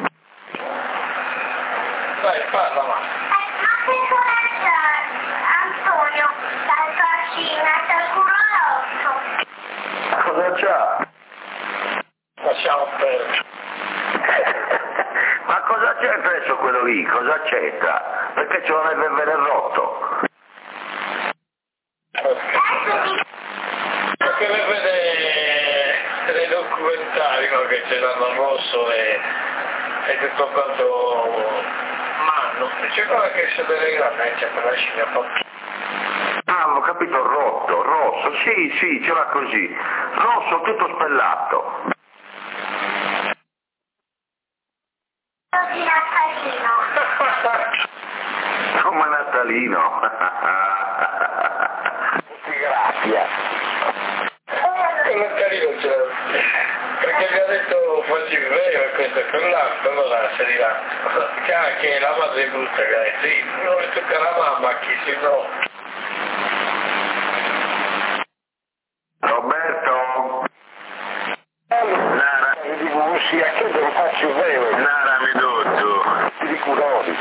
Dai, parla ma. Ma che coraggio, Antonio, dal trascina, dal culo rotto. Cosa c'ha? Lasciamo perdere. Ma cosa c'è presso quello lì? Cosa c'entra? Perché ce l'avrebbe bene rotto? Perché le vede nei documentari, no, che ce l'hanno rosso e tutto quanto manno. Dice guarda che se delle grandi c'è per la scimmia proprio. Ah, ho capito, rotto, rosso, sì, ce l'ha così. Rosso tutto spellato. Così Natalino. Come Natalino. Grazie. Quello carino ce l'ha. Perché mi ha detto facci il vero e questo e quell'altro, allora si dirà che la madre è brutta, che ha detto sì, non le tocca la mamma, chi se no. Roberto? Nara. Mi dico sì, a che devo faccio il vero? Nara mi dotto. Di curori.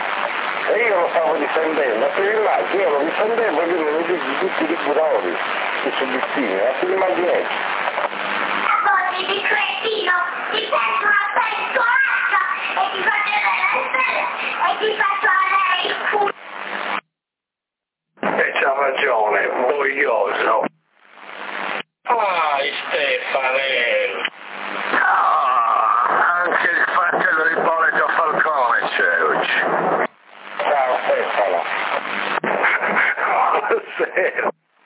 E io lo stavo difendendo, per il lago io lo difendevo e lui mi dice tutti di curori. Che suggestivi, ma ti immagini? Oggi di cretino ti sento una pericolaccia e ti faccio vedere le stelle e ti faccio vedere il culo. E c'ha ragione, voglioso. Stefanello. Anche il fratello di Ippolito Falcone c'è oggi. Ciao Stefano. Buonasera.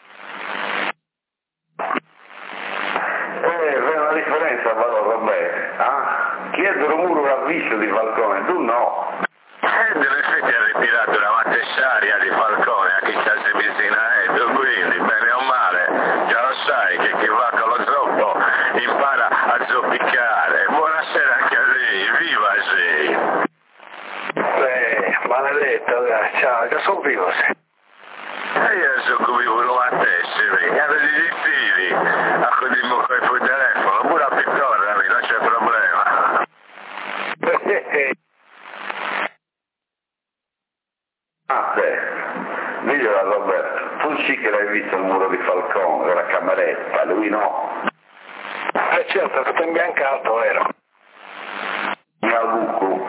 V'è una differenza, vabbè. Chiedono pure un avviso di Falcone, tu no. In effetti ha ritirato la mattessaria di Falcone a chi sta si vicina quindi bene o male, già lo sai che chi va con lo zoppo impara a zoppicare. Buonasera anche a lei, viva lei! Maledetto, ciao, che sono vivo, sì. Io sono vivo lo stesso, vado di zittiri, accudimmo con il telefono, pure a pittora, non c'è problema. Diglielo a Roberto, tu sì che l'hai visto il muro di Falcone, della cameretta, lui no. Certo, tutto imbiancato, vero? Mia buco,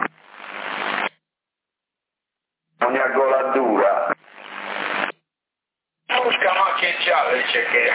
mia gola dura. Busca macchie gialle, dice che...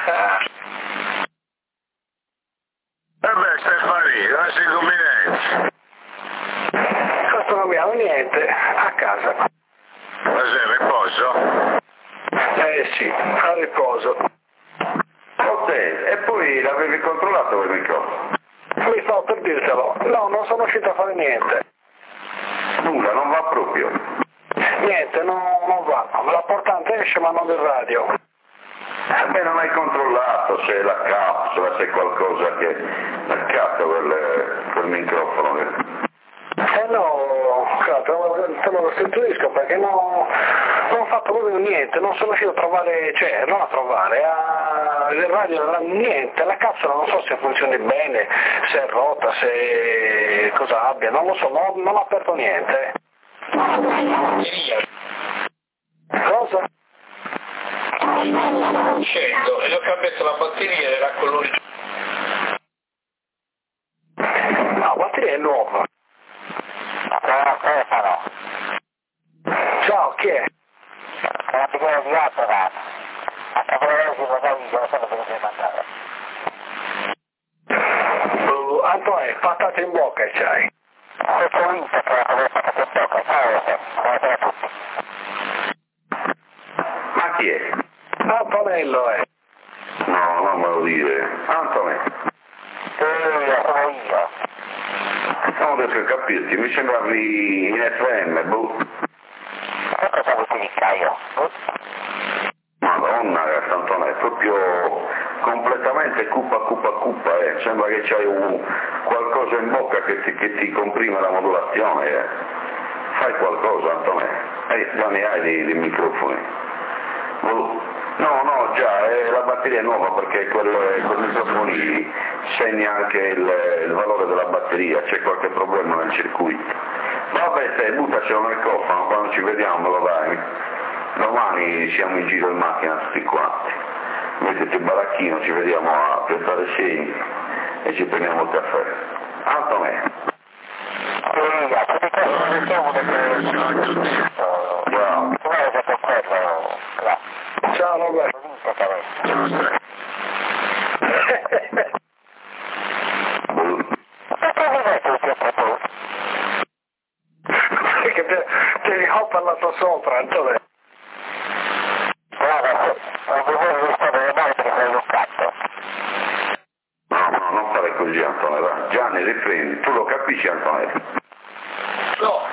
Vabbè Stefani, non si combinenza. Questo non abbiamo niente, a casa. Ma sei riposo? Sì, a riposo. Ok, e poi l'avevi controllato quel microfono? Mi stavo per dirtelo. No, non sono riuscito a fare niente. Nulla, non va proprio. Niente, non va. La portante esce ma non il radio. Beh, non hai controllato se la capsula, se qualcosa che accade quel microfono. No, te lo restituisco perché non ho fatto proprio niente, non sono riuscito a trovare, cioè non a trovare, il radio niente, la capsula non so se funzioni bene, se è rotta, se cosa abbia, non lo so, non ho aperto niente. Cosa? Scendo e ho cambiato la batteria e era colore. No, la batteria è nuova. Ciao, chi è? Antonio, patate in bocca c'hai. Ma chi è? Antonello è. No, non me lo dire. Antonello. Non riesco a capirti, mi sembravi in FM, boh. Madonna, Antonello, è proprio completamente cupa, sembra che c'hai qualcosa in bocca che ti comprime la modulazione. Fai qualcosa, Antonello. Già ne hai dei microfoni. No, già, la batteria è nuova perché quel microfono lì segna anche il valore della batteria, c'è qualche problema nel circuito. Vabbè, buttacelo nel cofano, quando ci vediamo me lo dai. Domani siamo in giro in macchina tutti quanti. Mettete il baracchino, ci vediamo a piantare segni e ci prendiamo il caffè. Antonello. Ciao. Ciao Roberto. Perché te ho parlato sopra, Antonello. No, non fare così Antonello. Gianni, riprendi, tu lo capisci Antonello? No,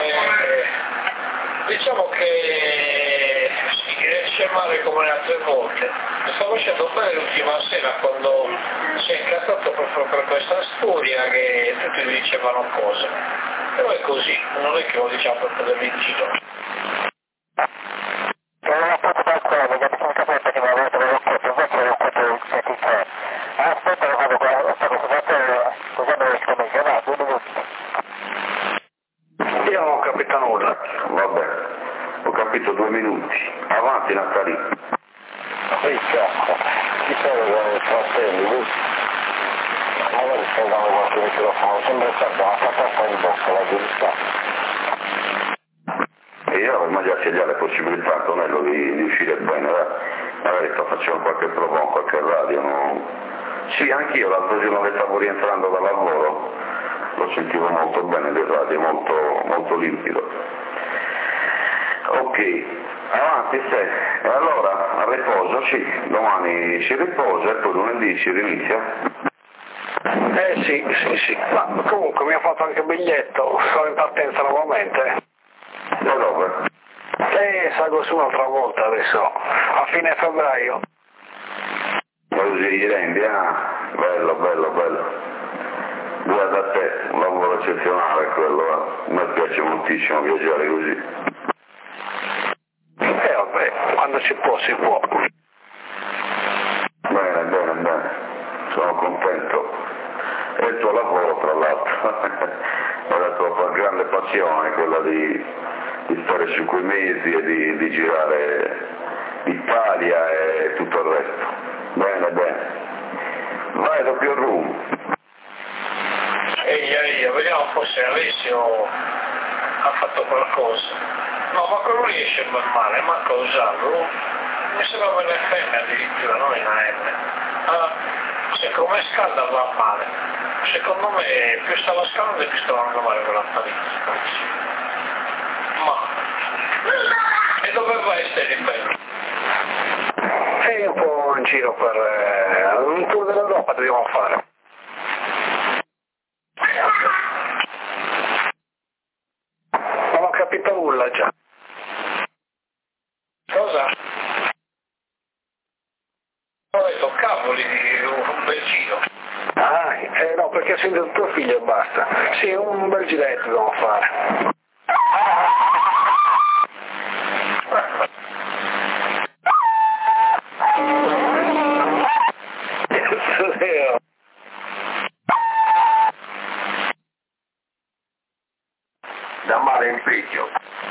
diciamo che si riesce male come le altre volte. Mi sto facendo bene l'ultima sera quando si è incazzato proprio per questa storia che tutti mi dicevano cose. Però è così, non è che lo diciamo per prendere in giro. Io non ho capito nulla. Vabbè, ho capito 2 minuti. Avanti Natalì. Ricca, chi sono i fratelli? Magari stai dando qualche microfono, sembra stata una patata in bocca la verità. E io ormai già c'è già le possibilità, Antonello, di uscire bene, magari facciamo qualche prova con qualche radio, no? Sì, anch'io l'altro giorno che stavo rientrando dal lavoro lo sentivo molto bene del radio, molto limpido. Ok, avanti se. E allora, a riposo, sì, domani si riposa e poi lunedì si rinizia. Sì, ma comunque mi ha fatto anche il biglietto, sono in partenza nuovamente. Da dove? Salgo su un'altra volta adesso, a fine febbraio. Così gli rendi, bello. Guarda te, un lavoro eccezionale quello, mi piace moltissimo viaggiare così. Vabbè, quando si può. Bene, sono contento. È il tuo lavoro tra l'altro, è la tua grande passione, quella di stare su quei mesi e di girare l'Italia e tutto il resto. Bene. Vai, doppio room. Ehi, vediamo forse Alessio ha fatto qualcosa. No, ma quello riesce ben male, manca a usarlo. Mi sembrava in FM addirittura, non in AM. Secondo me scalda va male. Secondo me più stava scaldando e più stava andando male quella partita. Ma e dove vai stai bello? E un po' in giro per un tour dell'Europa dobbiamo fare. Non ho capito nulla già. Cosa? Ho detto cavoli di un bel giro. No, perché sento tuo figlio e basta. Sì, un bel giretto dobbiamo fare. Da male in peggio.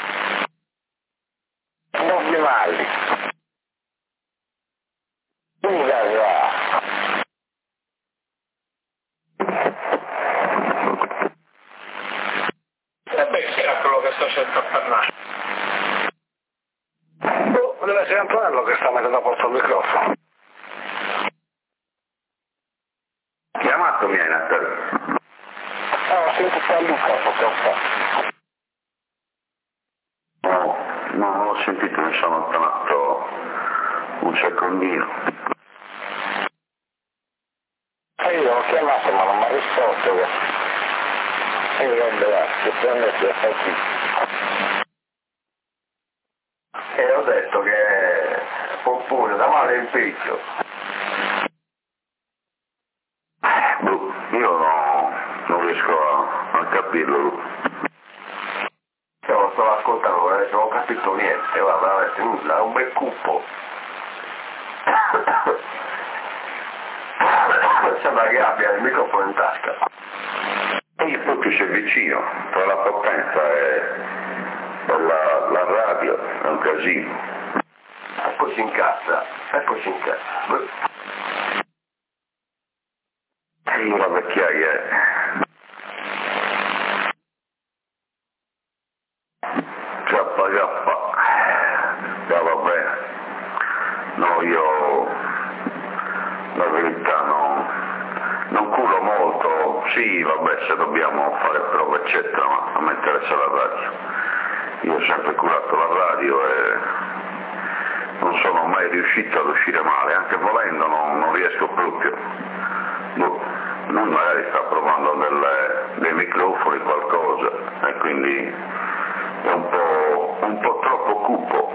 Non mi mali. Chi era quello che sta cercando a parlare? Deve essere Antonello che sta mettendo a posto il microfono. Chiamato mi hai Natale? Sento che Luca poco fa. No, non ho sentito, mi sono allontanato un secondino. Io ho chiamato ma non mi ha risposto. Grazie, prendete a farti. E ho detto che oppure da male in peggio. Io non riesco a capirlo. Lo stavo ascoltando, non ho capito niente, veramente nulla, è un bel cupo. Sembra che abbia il microfono in tasca. E poi più sei vicino, tra la potenza e la radio, è un casino. E poi si incazza. Una vecchiaia. Zappa. Va bene. No, io la verità non culo molto. Sì, vabbè, se dobbiamo fare prove eccetera, ma a me interessa la radio. Io ho sempre curato la radio e non sono mai riuscito ad uscire male, anche volendo non riesco proprio. Lui magari sta provando dei microfoni, qualcosa, e quindi è un po' troppo cupo.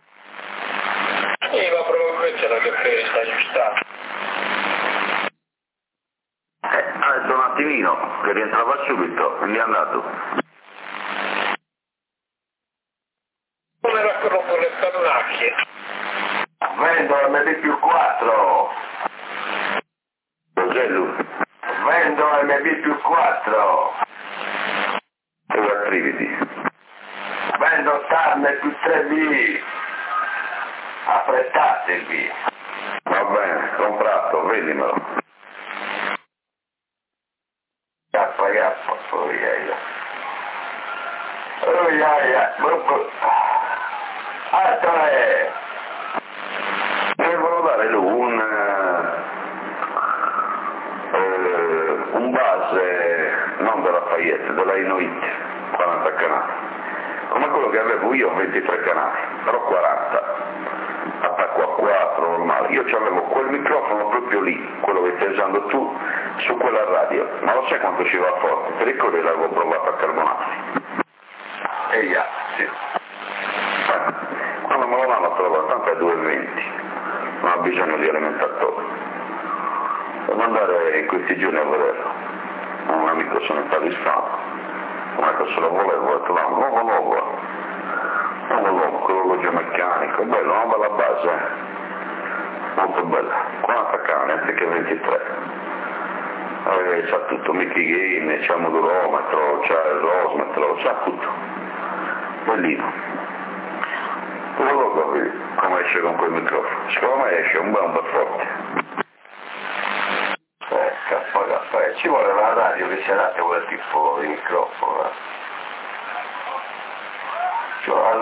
Sì, ma probabilmente la che sta aggiustando. Adesso un attimino, che rientrava subito, è andato. Non era quello con le pernacchie. Vendo MB+4. Cos'è lui? Vendo MB+4. E gli attrividi. Vendo Starnet più 3B. Affrettatevi. comprato, vendimelo. Devono dare lui un base non della Fayette, della Inuit, 40 canali, come quello che avevo io, 23 canali, però 40, attacco a 4 normale. Io c'avevo quel microfono proprio lì, quello che stai usando tu, su quella radio, ma lo sai quanto ci va forte? Ti ricordi che l'avevo provato a Carbonati? Sì. Quando me lo vanno a trovare, tanto è 2,20, non ha bisogno di alimentatori. Devo andare in questi giorni a vederlo. Un amico se ne sta disfatto, non è che se lo volevo, ho detto no, nuovo, con l'orologio meccanico, bello, una bella base, molto bella, 40 canali anziché 23. C'ha tutto, Mickey Game, c'ha il modulometro, c'ha il rosmetro, c'ha tutto, bellino. Tu lo capi come esce con quel microfono? Secondo me esce un bel forte. Ci vuole una radio che si adatta a quel tipo di microfono. Ci vuole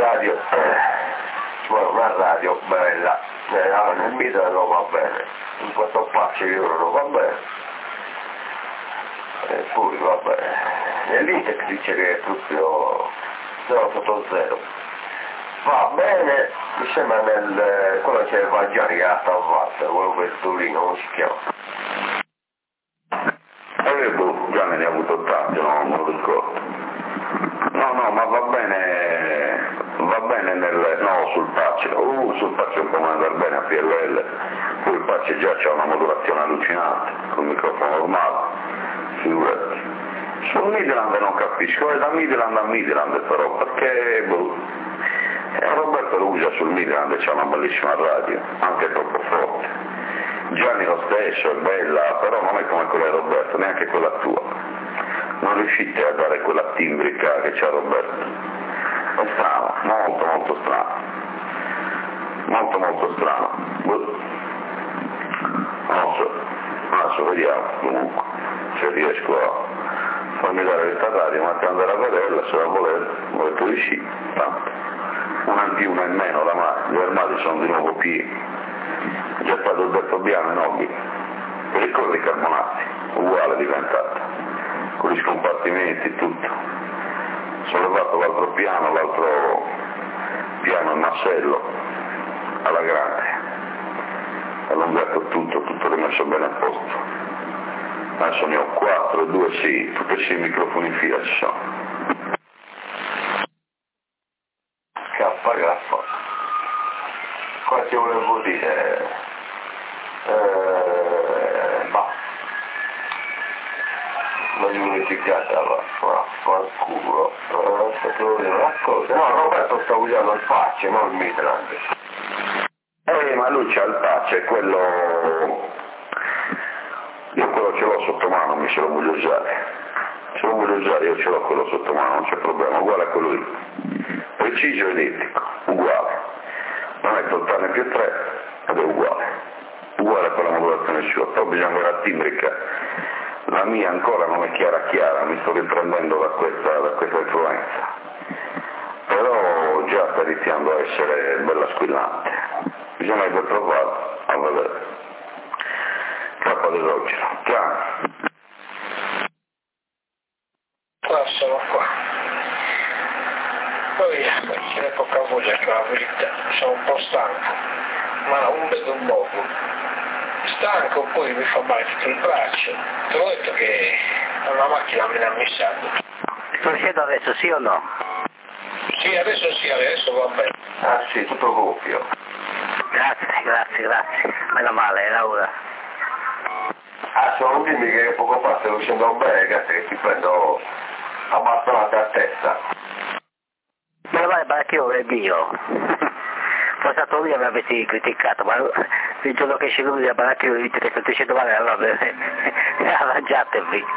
una radio bella, nel Midland non va bene, in questo spazio io non va bene, e poi va bene. Nell'Intex dice che è proprio 0.0. Va bene, mi sembra quello c'è il Vaggiani che ha salvato, quello per Torino, come si chiama? Già ne ha avuto tanti, non me lo ricordo. No, ma va bene sul patch, sul patch un po' andare bene a PLL, poi il patch già c'ha una modulazione allucinante, col microfono normale, figurati. Sul Midland non capisco, è da Midland a Midland però, perché Roberto lo usa sul Midland, c'ha una bellissima radio, anche troppo forte. Gianni lo stesso, è bella, però non è come quella di Roberto, neanche quella tua. Non riuscite a dare quella timbrica che c'ha Roberto. È strano, molto strano. Molto strano. Non so, adesso vediamo comunque, se riesco a farmi dare questa radio, ma devo andare a vederla, se la volete di sì, tanto. Una in più, una in meno, oramai, gli armadi sono di nuovo pieni. Già stato detto Biano e Nobili, ti ricordi i Carbonati, uguale è diventata, con gli scompartimenti, tutto. Sollevato l'altro piano il massello, alla grande, allungato tutto rimesso bene a posto. Adesso ne ho 4, 2 sì, tutti e 6 microfoni in fila ci sono. K. Qua ti volevo dire, non dimenticata qualcuno, devo dire una cosa, no, Roberto sta usando il patch, non il Midland. Ma lui c'ha il patch, è quello, io quello ce l'ho sotto mano, mi se lo voglio usare, io ce l'ho quello sotto mano, non c'è problema, uguale a quello lì, preciso e identico, uguale. Non è totalmente più 3 ed è uguale a quella modulazione sua, però bisogna avere la timbrica, la mia ancora non è chiara, mi sto riprendendo da questa influenza, però già sta iniziando a essere bella squillante, bisogna provare a vedere. Cappa dell'oggi, chiaro. Sono qua. Poi ce n'è poca voglia che la verità, sono un po' stanco, ma un bel poco. Stanco, poi mi fa male tutto il braccio. Ti ho detto che la macchina me ne ha missato. Sto uscendo adesso, sì o no? Sì, adesso va bene. Ah sì, tutto gonfio. Grazie. Meno male, era ora. Non dimmi che poco fa stai uscendo bene, grazie che ti prendo abbastonate a testa. Meno male, perché io è mio. Sono stato lui e mi avessi criticato, ma il giorno che esce lui da Baracchio io che sto dicendo male, allora arrangiatevi.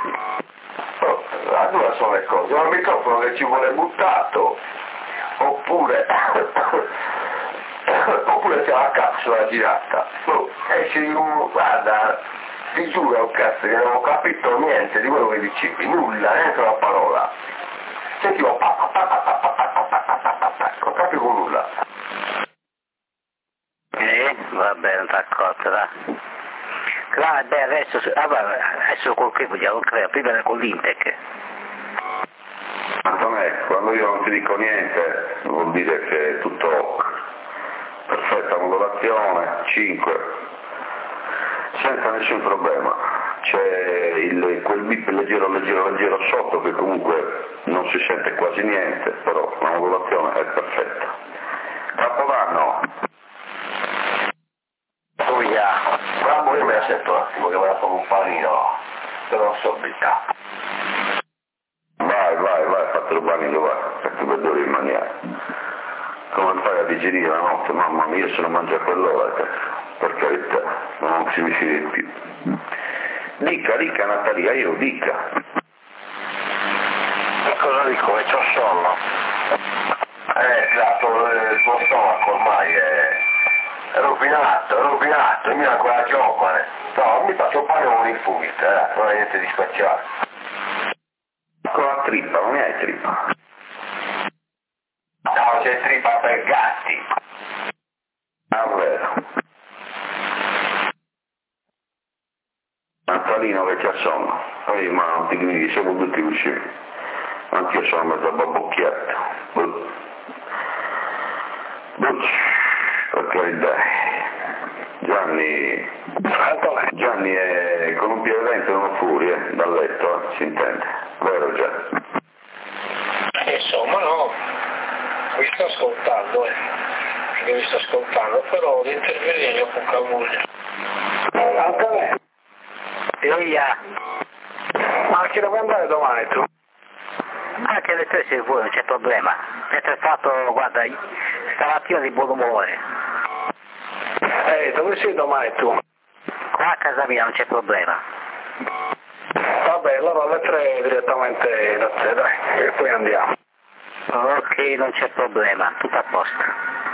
A due sono le cose, un microfono che ci vuole buttato, oppure oppure c'è la capsula girata, esci guarda, ti giuro cazzo che non ho capito niente di quello che dicevi, nulla, neanche una parola, sentivo non capivo nulla. Vabbè, non ti accorto, dai. Beh, adesso col che vogliamo creare, prima era con l'Intec. Antonè, quando io non ti dico niente vuol dire che è tutto ok. Perfetta modulazione, 5, senza nessun problema. C'è quel bip leggero sotto che comunque non si sente quasi niente, però la modulazione è perfetta. Capodanno! Bravo, io me la sento un attimo che me la fanno un panino, però non so bricare. Vai, fatelo il panino, vai, perché per dove rimaniamo. Come fai a digerire la notte? Mamma mia, io se non mangio a quell'ora, per carità, non si mi fide più. Dica Natalia, io dica. E cosa dico? Che c'ho sonno. Esatto, il tuo stomaco ormai è rovinato, e mi è ancora giovane. No, mi faccio un paio con il fumit, non è niente di speciale. Con la trippa, non hai trippa? No, c'è trippa per gatti. Ah, vero. Natalino che c'ha sonno. Ma non ti gridi, siamo tutti vicini. Anch'io sono mezzo babbocchiato. Per carità. Gianni è con un piede dentro e uno fuori, dal letto, si intende. Vero Gianni? Insomma no, vi sto ascoltando, perché vi sto ascoltando, però di intervenire ho poca voglia. Antonio, ma che dove andare domani tu? Anche alle 3 se vuoi, non c'è problema. Mentre fatto, guarda, stamattina di buon umore. Dove sei domani tu? Qua a casa mia non c'è problema. Vabbè, allora alle 3 direttamente da te, dai, e poi andiamo. Ok, non c'è problema, tutto a posto.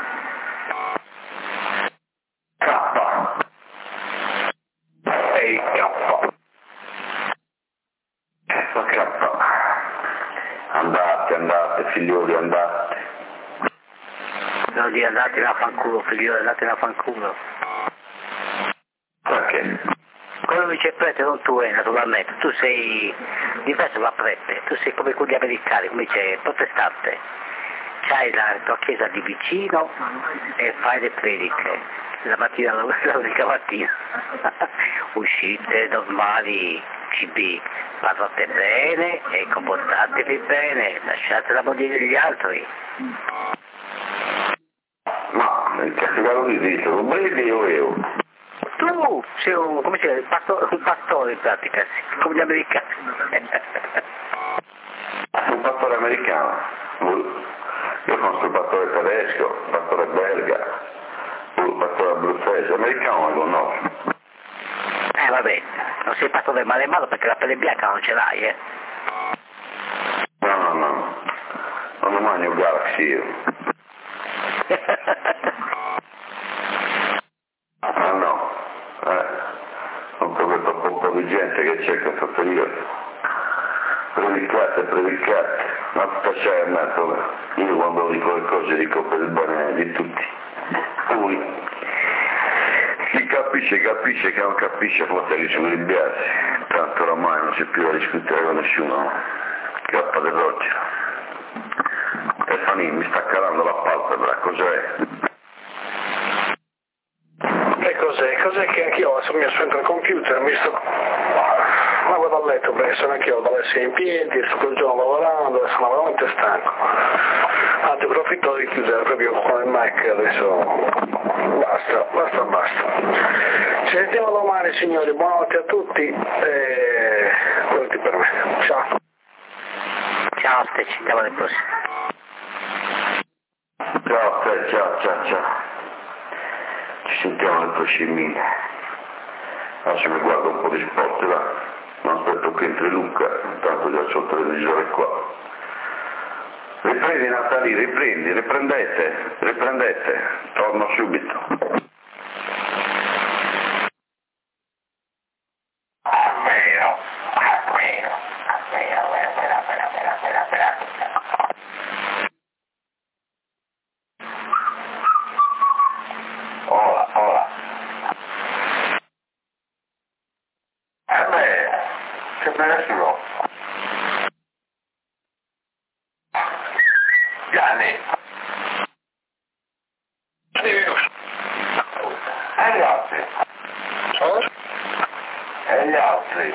Ehi, Andate, figlioli, andate. Devo dire andate a fanculo, figlioli, andate a fanculo. Perché? Quello viceprete non tu naturalmente, tu sei diverso da prete, tu sei come quelli americani, come dice protestante. C'hai la tua chiesa di vicino e fai le prediche, la mattina, la domenica mattina. Uscite normali, CB, parlate bene e comportatevi bene, lasciate la moglie degli altri. Ma il castigato di dito, lo bevi o io? Tu sei un, come si chiama, un pastore in pratica, come gli americani. Un pastore americano. Io conosco il pastore tedesco, il pastore belga, il pastore abruzzese, americano ma non no. Vabbè, non sei pastore male perché la pelle bianca non ce l'hai, No, non ho mai un Galaxy io. Ah no, con questa pompa di gente che c'è in questo periodo. Predicate, ma facciamo andato, io quando dico le cose dico per il bene di tutti. Poi chi capisce, che non capisce forse che ci rimbiasi, tanto oramai non c'è più da discutere con nessuno. Cappa del Roger. Stefani mi sta calando la palpebra, cos'è? E cos'è che anch'io adesso mi spento il computer, ma vado a letto perché sono anch'io dalle 6 in piedi, sto quel giorno lavorando, sono veramente stanco. Anzi, approfitto di chiudere proprio con il mic adesso. Basta. Ci sentiamo domani signori, buonanotte a tutti e pronti per me. Ciao. Ciao, ci sentiamo alle prossime. Ciao. Ci sentiamo alle prossime. Adesso mi guardo un po' di sport, va. Non aspetto che entri Luca, intanto già sono 13 ore qua. Riprendi Natali, riprendete, torno subito. Hola. C'è nessuno. Gianni. E gli altri? E gli altri?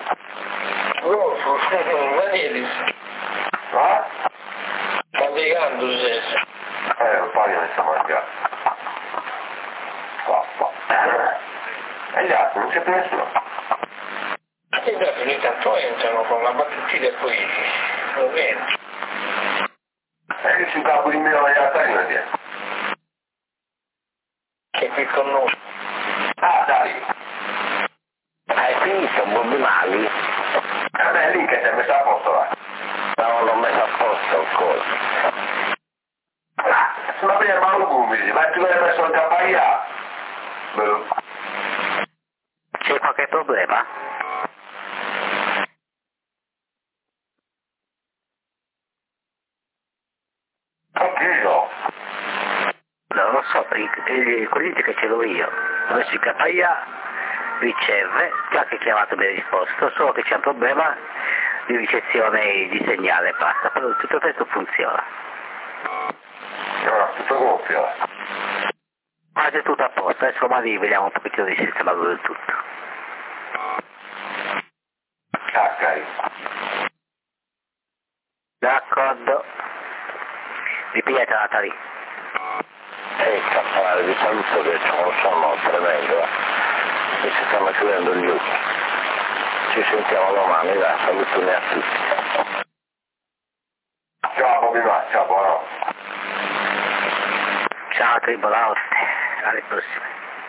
Vanelli. Va? Sta piegando, Un po' di messa a mangiare. E gli altri? Non c'è più nessuno? E dopo ogni tanto entrano con la battutina e poi non entrano. E che ci capo di meno agli altri non è? Che qui con noi. Ah, dai. Hai finito, Bobby Mali? È lì che ti hai messo a posto, va. Non l'ho messo a posto ancora. Ma prima malugumi, ma tu l'hai messo in campagna? C'è qualche problema? Tranquillo. Non lo so, quelli che ce l'ho io. Ho messo in campagna, riceve, già che chiamato mi ha risposto, solo che c'è un problema di ricezione di segnale, basta, però tutto il resto funziona. Tutto gonfio. Quasi tutto a posto, adesso magari vediamo un pochettino di sistemarlo del tutto. Caccari. D'accordo. Ripigliate Natali. Cappare, vi saluto che c'è un sonno tremendo, mi si stanno chiudendo gli occhi. Ci sentiamo domani, dai, salutone a tutti. Ciao, Bobby, ciao, buono. Ciao tribolote, alle prossime.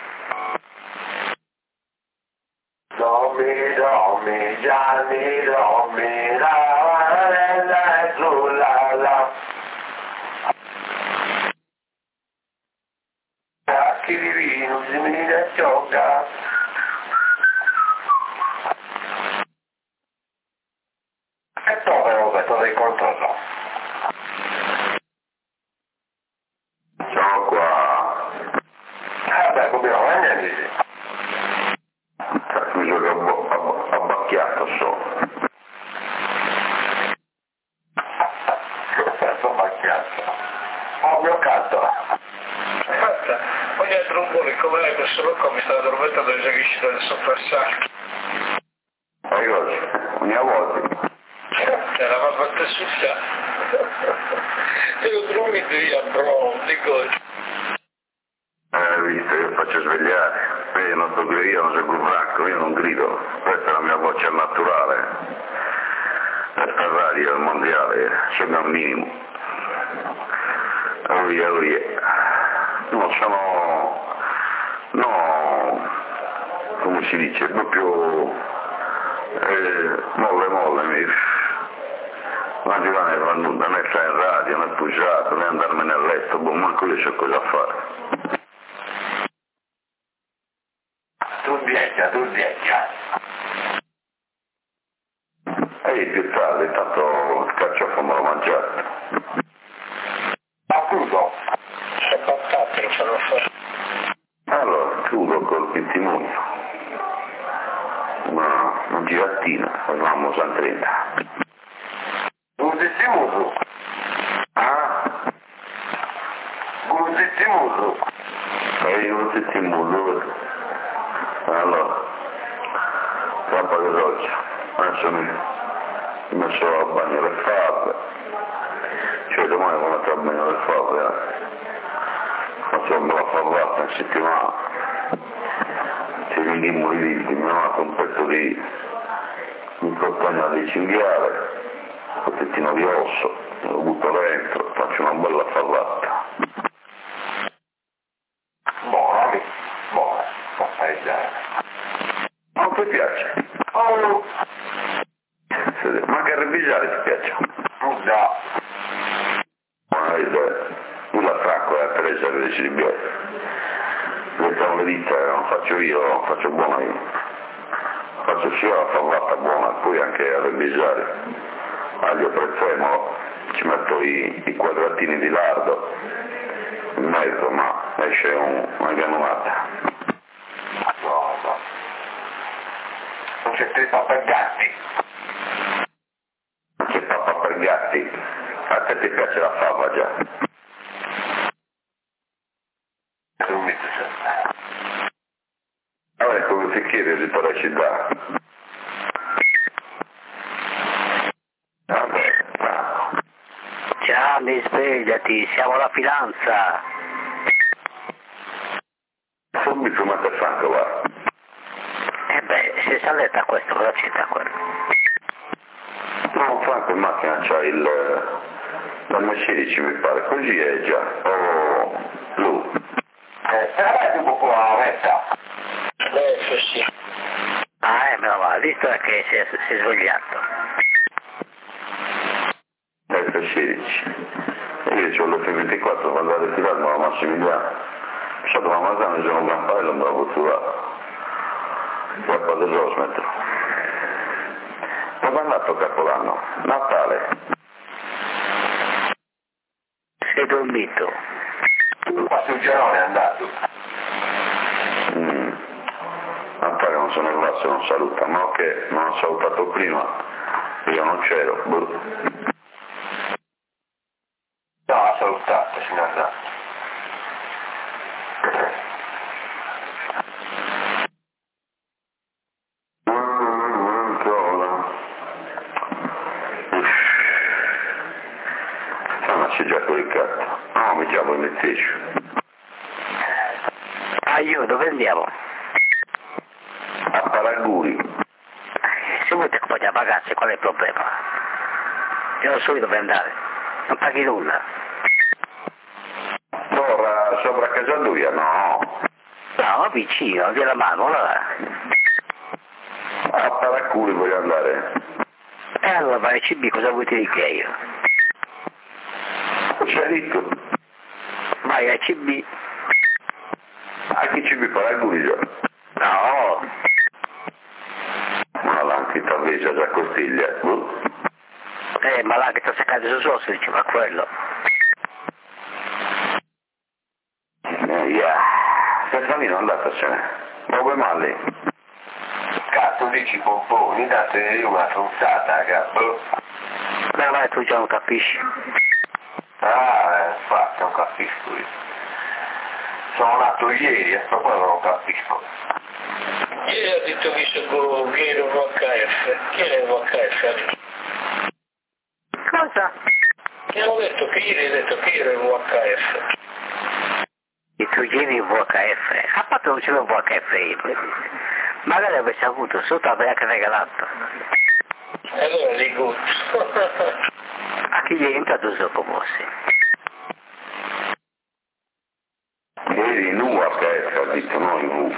Dommi, Gianni, dommi, la sulla la. Cacchi di vino, si mi da gioca. E dove questo del controllo? Sono qua. Beh, dobbiamo venire. Mi sono abbacchiato sopra. Sono macchiato. Ho bloccato. Aspetta, ogni altro rumore come lei questo loco mi sta addormentando e già che uscito del soppressare. Sai cosa? Mia volta. Era una fatta succia. E ho dormito io a bro, dico. Visto, io faccio svegliare. Io non sto io non sono franco, io non grido. Questa è la mia voce naturale. Questa radio è mondiale, sembra un minimo. Oh yeah. No, sono... No, come si dice, proprio... molle. Ma Giovanni non è stare in radio, non è pusciato, né andarmene a letto, boh, manco io so cosa fare. Tu vecchia. E più tardi, tanto il carciofo me l'ho mangiato. Appunto. C'è patate che ce l'ho fatto. Allora, chiudo col pittimonio. Una giratina, facciamo San 30. Gustissimo. Ah? Gustissimo. Non ti stimulo. Allora, campa che roccia. Adesso mi messo a bagno le favre. Cioè domani come metto a bagno le favre, facciamo la favata in settimana. Se vendiamo i libri, mi ha fatto un pezzo di microtagna di cinghiale, un pezzettino di osso, lo butto dentro, faccio una bella favata. Buona, fa pareggiare. Non ti piace? Oh, Ma che revisare ti piace? no. Cesare invece di Bielsa. Mettiamo le dita, non faccio io, faccio buono io. Faccio sia la favata buona, poi anche a revisare. Aglio prezzemolo, ci metto i quadratini di lardo in mezzo, ma esce una granulata. No. Non c'è trippa per gatti. Non c'è pappa per gatti. A te ti piace la fava già? Non mi piace. Vabbè, come ti chiedi di la città? Vabbè, bravo. Gianni, svegliati, siamo alla finanza. Subito mette Franco, va. Se si alletta questo, cosa c'entra quello? No, Franco in macchina c'ha la M16 mi pare, così è già. Oh, blu. Vai un po' la retta. Sì. Meno male, visto che si è svegliato. F16. E io ho l'F24 quando vado a ritirarmi alla Massimiliano. Sono stato a Mazzano, sono un gran paio, me l'avevo trovato. Cappa dell'osmetro. Dove è andato Capodanno? Natale. Sei dormito? Quasi un girone è andato. Natale non sono arrivato, non saluta, ma che non ho salutato prima, io non c'ero. No, ha salutato, se n'è andato. C'è già quel cazzo. No, mi chiamo il metteggio. Io dove andiamo? A Paraguri. Se vuoi ti accompagni a vacanze, qual è il problema? Io non so dove andare, non paghi nulla. Ora, sopra casa Duia, no. No, vicino, via la mano, là. A Paracuri voglio andare. E allora vai a CB, cosa vuoi ti dica io? C'è detto. Vai a CB. A chi ci Paraguri già? No. Ma l'anche Tavesa già Costiglia. Ma là che sta seccando su sosso, diceva quello. Senza me non andatasene. Dove male? Cazzo dici pomponi, datene una tronzata, capo. Ma vai, tu già non capisci. Infatti non capisco io. Sono nato ieri e sto qua non capisco. Ieri ha detto che sono viene un VHF. Chi è il VHF? Cosa? Mi hanno detto che ieri hai detto che era il VHF. E tu ieri il VHF? A parte non c'era il VHF io. Magari avessi avuto sotto avrei anche regalato. Allora li good. A chi gli è entrato sopra Mossi? Ieri in UHF ha detto no in U.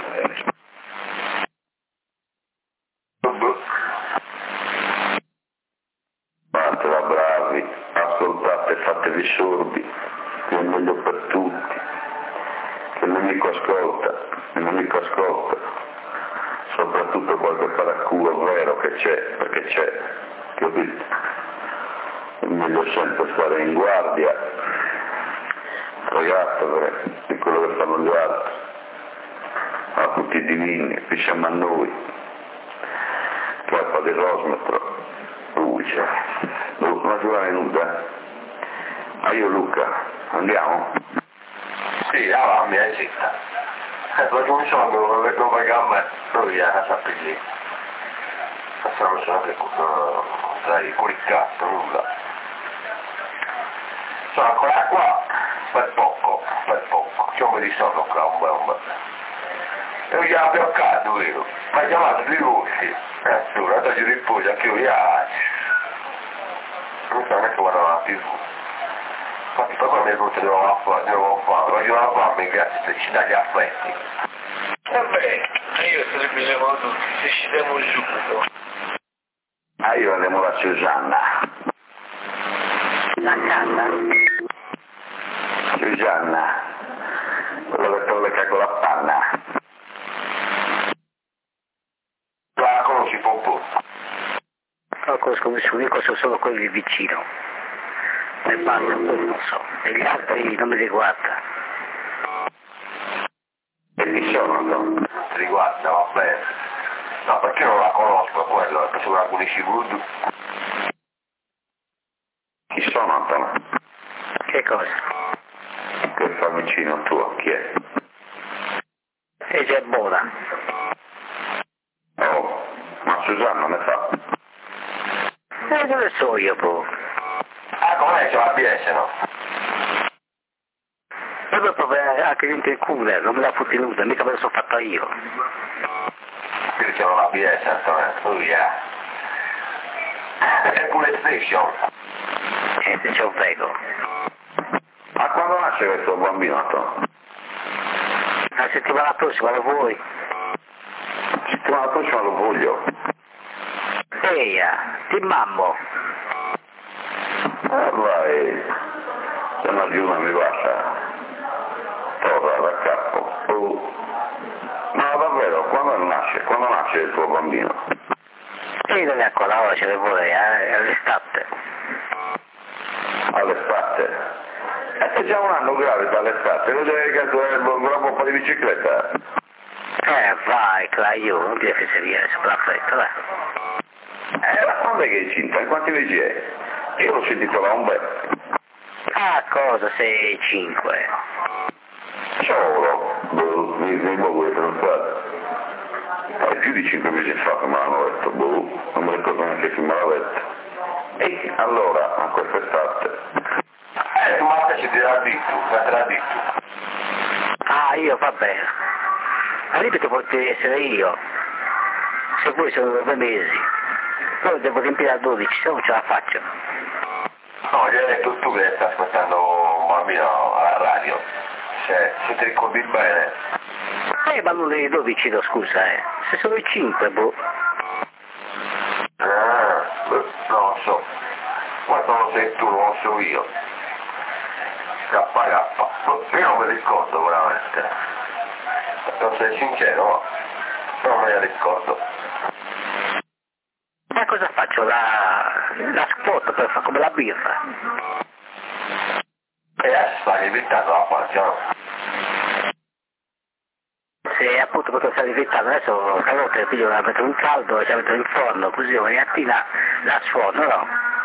Fatela bravi, ascoltate, fatevi sordi, che è meglio per tutti. Che il nemico ascolta, soprattutto qualche paraculo vero che c'è, perché c'è, capito? È meglio sempre stare in guardia, troiatore di quello che fanno gli altri, a tutti i divini, qui siamo a noi, Cappa dell'osmetro, lui c'è, una giornata nuda. Io Luca, andiamo? Sì, la mia città. Perché un giorno lo pagavo me, poi a casa per lì. Facciamo solo che dai quel cazzo, nulla. Sono ancora qua, per poco. C'ho un di soldo qua, un bel. E io gliela bloccato io, mi ha chiamato due volte. Allora, da giù di poi, anche io, non so neanche guardare la TV. Infatti poi quando mi continuavo a fare, voglio la farmi grazie se ci dà gli affetti. Vabbè, io sarebbe levato tutti, se ci diamo subito. Io andiamo da Susanna. La casa? Susanna, quello che te lo lecca con la panna. La conosci Popo? Non conosco nessuno, io conosco solo quelli lì vicino. E basta, poi non so. E gli altri non mi riguarda. E chi sono, no? Riguarda, va bene. No, perché non la conosco quello? Perché sono alcuni Shibud. Chi sono, Antonio? Che cosa? Che fa vicino tuo, chi è? E c'è buona. Oh, ma Susanna ne fa? Dove so io, boh? Ah, com'è? C'è la BS, no? E poi proprio anche dentro il cooler, non me l'ha fottenuta, mica me la sono fatta io. Qui c'è la BS, Antonio. Oh yeah. E pure station. E se c'è un vego. Ma quando nasce questo bambino, Antonio? La settimana prossima lo vuoi? Settimana prossima lo voglio. Eia, ti mammo. Vai, se una giorno mi basta. Torna da capo. Ma davvero, quando nasce? Quando nasce il tuo bambino? E non è ancora ora, ce ne vuole, all'estate. All'estate? È già un anno grave dall'estate, lo devi calcolare un gran po' di bicicletta. Vai, io, non dire fesseria, adesso per la fretta, dai. Ma quando è che è incinta? In quanti mesi è? Io l'ho sentito da un bel. Ah, cosa, 6-5. Solo, mi vuoi pensare. È più di 5 mesi fa che me l'hanno detto, non mi ricordo neanche chi me l'ha detto. E allora, a quest'estate. Ma te ti l'ha detto, te l'ha detto. Ah, io, va bene. Al limite potrei essere io. Se voi sono 2 mesi. Poi devo riempire a 12, se non ce la faccio. No, gli hai detto tu che stai aspettando un bambino alla radio. Se ti ricordi bene. Ma non le 12, no, scusa, Se sono i 5, boh. Non lo so. Quando lo sei tu, non lo so io. Io non mi ricordo veramente. Non sei sincero, non me ne ricordo. Ma cosa faccio? La scuoto per fare come la birra? E adesso stai evitando la faccia, no? Se appunto perché sta diventando adesso calotte piglio la metto in caldo e la metto in forno, così ogni mattina la sforno, no?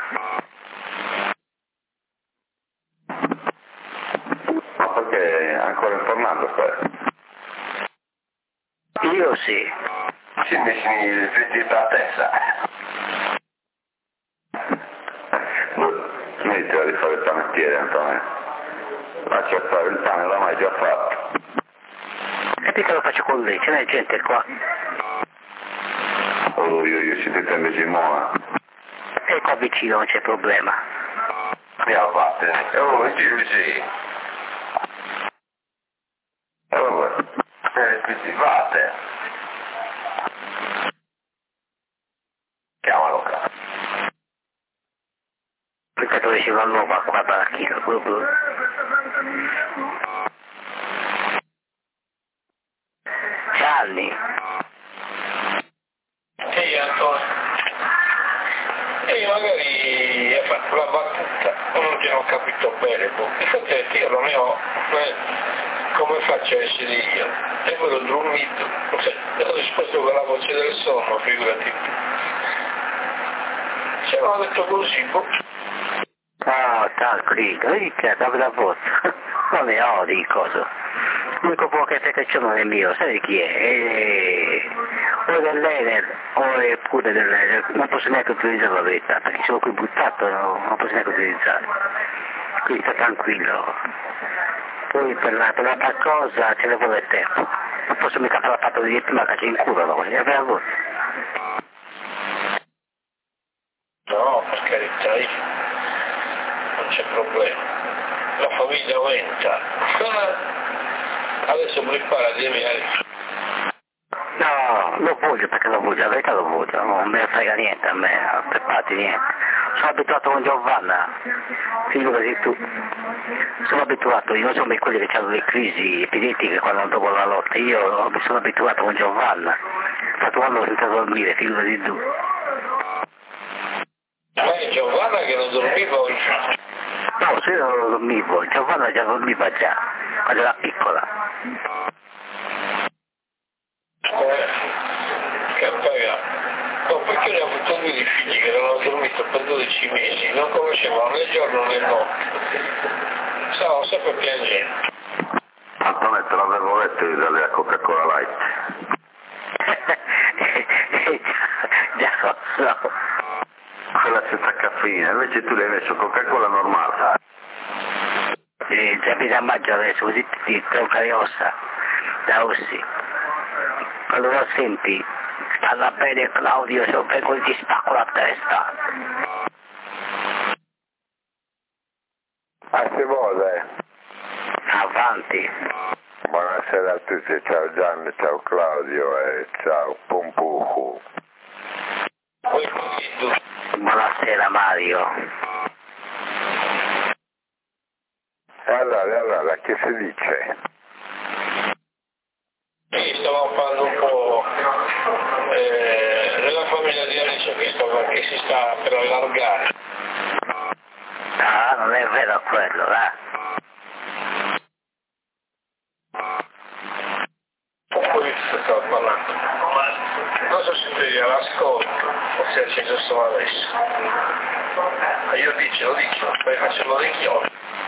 Ma perché ancora informando stai? Io sì. Si messi i fritti per la testa. Smettila di fare il panettiere, Antonio. Lascia stare il pane, l'ha mai già fatto. E perché lo faccio con lei? Ce n'è gente qua. Oh, io si ti tende Simona. E qua vicino non c'è problema. Andiamo a battere. Oh, sì. Vabbè. Quindi fate. Chiamalo qua. Perché dove ci va l'uomo qua a baracchino, proprio. Gianni. Ehi Antonio. E magari hai fatto la battuta, non ti ho capito bene, infatti io non ne ho, come faccio a essere io? E quello dormito, ho risposto con la voce del sonno, figurati. Se mi hanno detto così, No, tranquillo, vedi che dove la voce? Non ne ho di cosa. L'unico po' che c'è non è mio, sai chi è? O dell'Ener o è pure dell'Ener, non posso neanche utilizzare la verità, perché sono qui buttato, non posso neanche utilizzare. Quindi sta tranquillo. Poi per l'altra cosa ce ne vuole tempo. Non posso mica fare la fatta di prima che c'è in culo, no? È per voi. no, per carità, non c'è problema. La famiglia aumenta. Adesso preparati, No, lo voglio perché lo voglio, la verità lo voglio, non me ne frega niente a me, preparati niente. sono abituato con Giovanna, figurati tu. Sono abituato, io non sono quelli che hanno le crisi epiletiche quando dopo la lotta, io mi sono abituato con Giovanna, stato un anno senza dormire, figurati tu. Giovanna che non dormiva oggi? No, se io non dormivo, Giovanna già dormiva già, quando era piccola. Che paga. No, perché ne ho avuto 2 di figli che non hanno dormito per 12 mesi, non conoscevano né giorno né notte. Stavano sempre piangendo. Antonetto, l'avevo letto io della Coca-Cola Light. Già lo so. Quella senza caffeina, invece tu le hai messo Coca-Cola normale. Il 3 maggio adesso, così ti tronca le ossa, da ossi. Quando lo senti, parla bene Claudio, se non vengo ti spacco la testa. Ah, si vuole? Avanti. Buonasera a tutti, ciao Gianni, ciao Claudio e ciao Pompucu. Buonasera Mario. E allora, che si dice? Sì, stavamo parlando un po' della famiglia di Alice che si sta per allargare. Ah, non è vero quello, Questo stavo parlando. Non so se tu l'ascolto o se è acceso solo adesso. Io lo dico, poi faccio lo richiamo.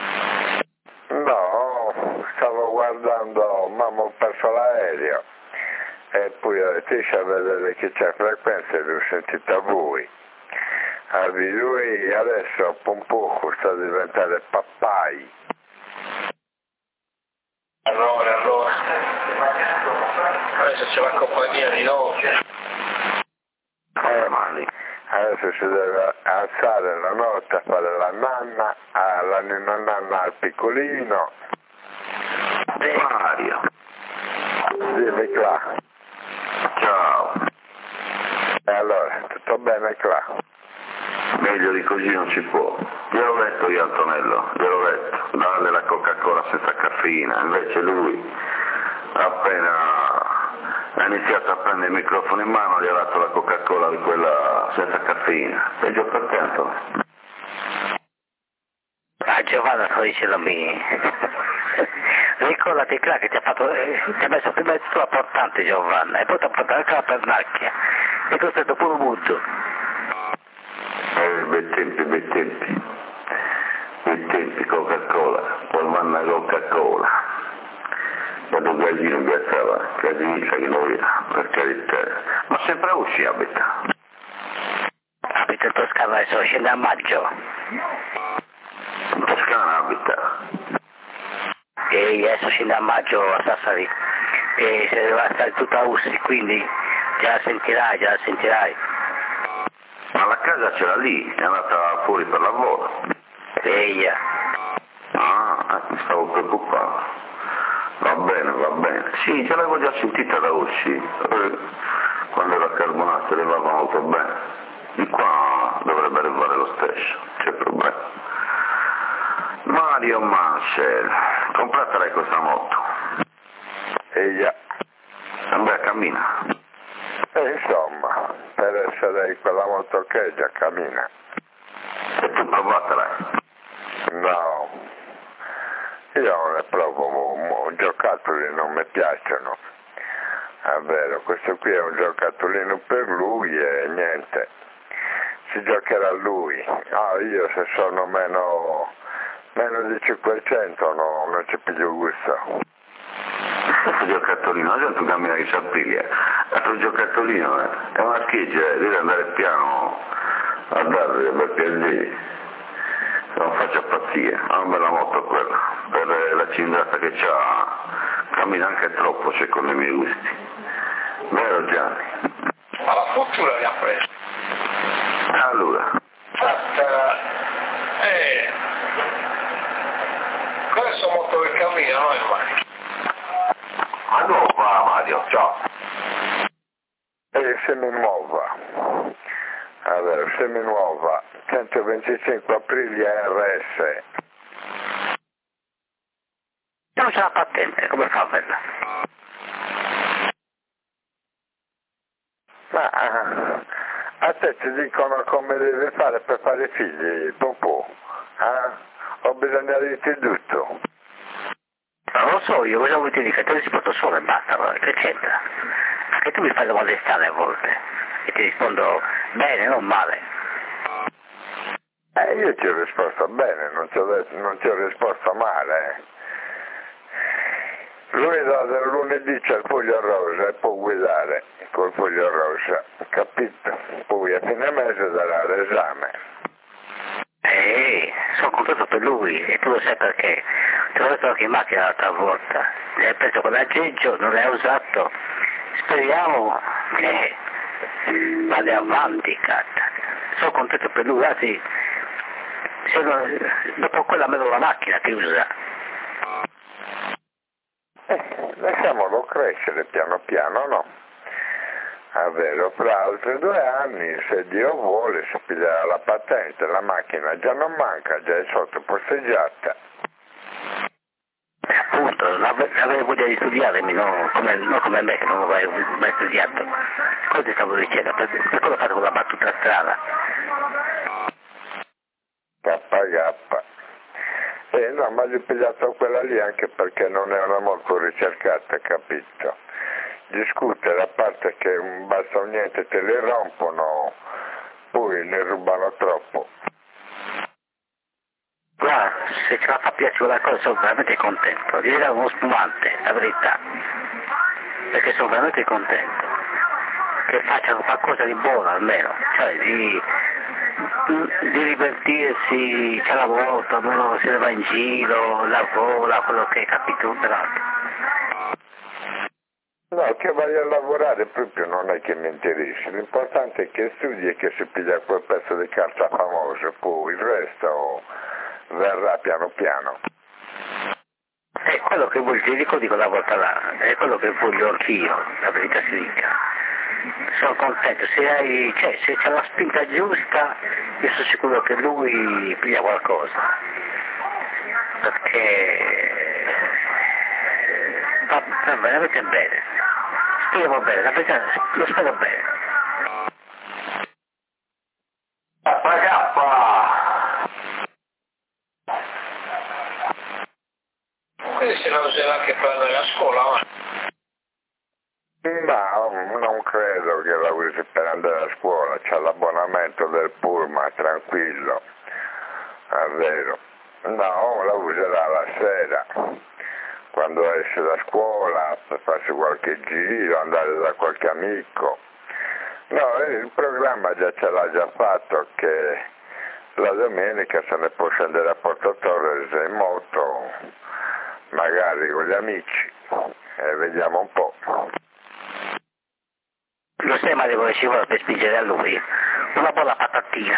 No, stavo guardando, mamma ho perso l'aereo e poi ho detto a vedere che c'è frequenza e l'ho sentita voi. Lui adesso Pompucu sta a diventare pappai. Allora, adesso c'è la compagnia di notte. Adesso si deve alzare la notte a fare la nanna, la ninna nanna al piccolino. Mario. Dimmi qua. Ciao. E allora, tutto bene qua? Meglio di così non si può. Gliel'ho detto io Antonello, gliel'ho detto, dalle la Coca-Cola senza caffeina, invece lui appena ha iniziato a prendere il microfono in mano gli ha dato la Coca-Cola di quella senza caffeina. Peggio per te Antonello. Ah, Giovanna sto dicendo a me. Ricordati là che ti ha messo prima di tutto la portante Giovanna e poi ti ha portato anche la pernacchia e questo è dopo un muto. Bei tempi Coca-Cola, poi vanno a Coca-Cola. Quando Gallino piazzava, Gallino che non era, per carità. Ma sempre a Usci abita. Abita in Toscana, adesso scende a maggio. In Toscana abita. E adesso scende a maggio a Sassari. E se deve stare tutta a Ussi, quindi già la sentirai. Ma la casa ce l'ha lì, è andata fuori per lavoro. Eia. Ah, mi stavo preoccupando. Va bene. Sì, ce l'avevo già sentita da Usci. Quando era carbonato arrivava molto bene. Di qua dovrebbe arrivare lo stesso, c'è problema. Mario Mansell, compratela questa moto. Eia. Beh, cammina. Insomma, per essere quella moto che già cammina. E tu provatela. No, io non ne provo, giocattoli non mi piacciono. È vero, questo qui è un giocattolino per lui e niente. Si giocherà lui. Io se sono meno di 500 no, non ci piglio gusto. Questo giocattolino, la gente cammina di Sappiglia, l'altro giocattolino è una scheggia, deve andare piano a darle per piacere, non faccia pazzie, è una bella moto quella, per la cilindrata che c'ha, cammina anche troppo secondo i miei gusti, vero Gianni? Ma la fortuna li ha preso. Allora? Questa moto che cammina non è mai. Ma no, va Mario, ciao. E se mi muova. Allora, seminuova, 125 Aprilia RS. Non c'è la patente, come fa quella? Ma a te ti dicono come devi fare per fare figli, popò? O bisogna dirti tutto? Non lo so, io cosa vuoi dire che te rispondo solo e basta, che c'entra? Anche tu mi fai domande strane a volte e ti rispondo bene, non male. Io ti ho risposto bene, non ti ho risposto male. Lui del lunedì c'è il foglio rosa e può guidare col foglio rosa, capito? Poi a fine mese darà l'esame. Sono contento per lui e tu lo sai perché. Ti ho detto anche in macchina l'altra volta. L'hai preso con l'aggeggio, non l'hai usato. Speriamo che vada avanti, cazzo. Sono contento per lui, anzi, dopo quella me lo la macchina che usa. Lasciamolo crescere piano piano, no? È vero, fra altri 2 anni, se Dio vuole, si piglierà la patente, la macchina già non manca, già è sotto posteggiata. Appunto, avevo voglia di studiare, non come me che non avevo mai studiato. Cosa stavo dicendo? Per cosa ho fatto quella battuta strana? K. No, ma gli ho pigliato quella lì anche perché non era molto ricercata, capito? Discutere, a parte che basta un niente te li rompono, poi ne rubano troppo. Guarda, se ce la fa piacere la cosa sono veramente contento. Gli dare uno spumante, la verità. Perché sono veramente contento. Che facciano qualcosa di buono almeno, cioè di divertirsi, c'è la moto, non si va in giro, lavora, quello che è capito, però. No, che vai a lavorare proprio non è che mi interessi, l'importante è che studi e che si piglia quel pezzo di carta famoso, poi il resto verrà piano piano. È quello che voglio, ti dico la volta là, è quello che voglio anch'io, la verità si dica. Sono contento, se c'è la spinta giusta, io sono sicuro che lui piglia qualcosa. Perché va veramente bene. Speriamo bene, la verità lo spero bene. Quindi se la userà anche per andare a scuola, ma... No, non credo che la usi per andare a scuola, c'è l'abbonamento del Pullman, tranquillo, è vero. No, la userà la sera, quando esce da scuola, per farsi qualche giro, andare da qualche amico. No, il programma già ce l'ha già fatto che la domenica se ne può scendere a Porto Torres in moto, magari con gli amici, e vediamo un po'. Lo sai ma dove ci vuole per spingere a lui? Una buona patatina.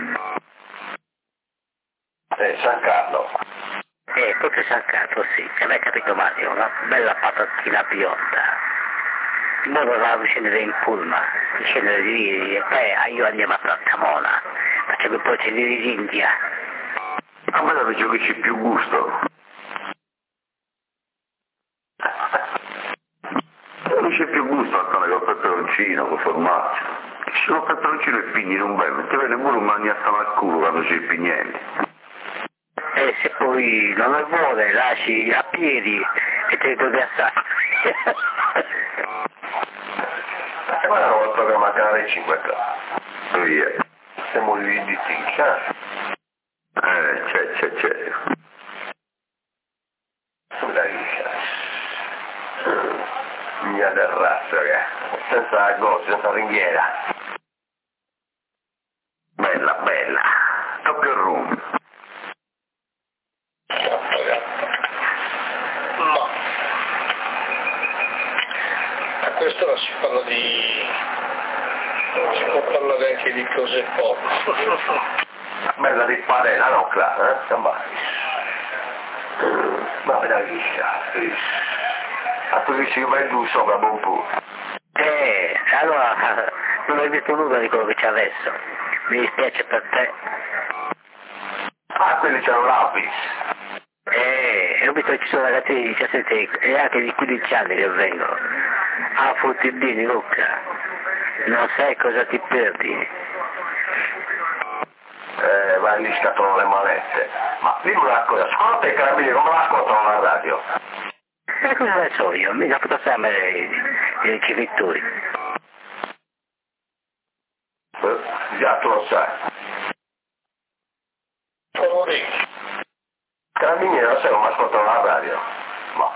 San Carlo. Proprio San Carlo, sì, che l'hai capito Mario, una bella patatina bionda. In modo da scendere in pullman, scendere di lì e poi io andiamo a Plantamona, facciamo un po' di d'India. A me la dicevo che c'è più gusto. Non c'è più gusto Antonio col peperoncino, col formaggio. Ci sono peperoncino e pigni non bene, ti viene pure un maniattano al culo quando c'è i pignelli. E se poi non lo vuole lasci a piedi e te lo devi assare. Ma una volta che mancare 5 Via. siamo lì di ticcia. C'è. Sulla liscia. Mia del razzo, senza gozzo, senza ringhiera. Bella. Tocca il rum. Ma a quest'ora si parla di... si può parlare anche di cose poche. Bella di fare la nocla, ma me la liscia. A tu dici che vai giù sopra buon po'. Allora non hai visto nulla di quello che c'è adesso. Mi dispiace per te. Ah, quindi c'è un lapis. Ho visto che ci sono ragazzi di 17 e anche di 15 anni che vengono. Ah, Fortibini, Luca, non sai cosa ti perdi. Vai lì scattano le manette. Ma dimmi una cosa, secondo te i carabinieri come l'ascoltano la radio? E cosa ne so io? Mica potrò sapere i ricevitori. Già tu lo sai. Sono ricchi. I carabinieri lo sai come ascoltano la radio? No.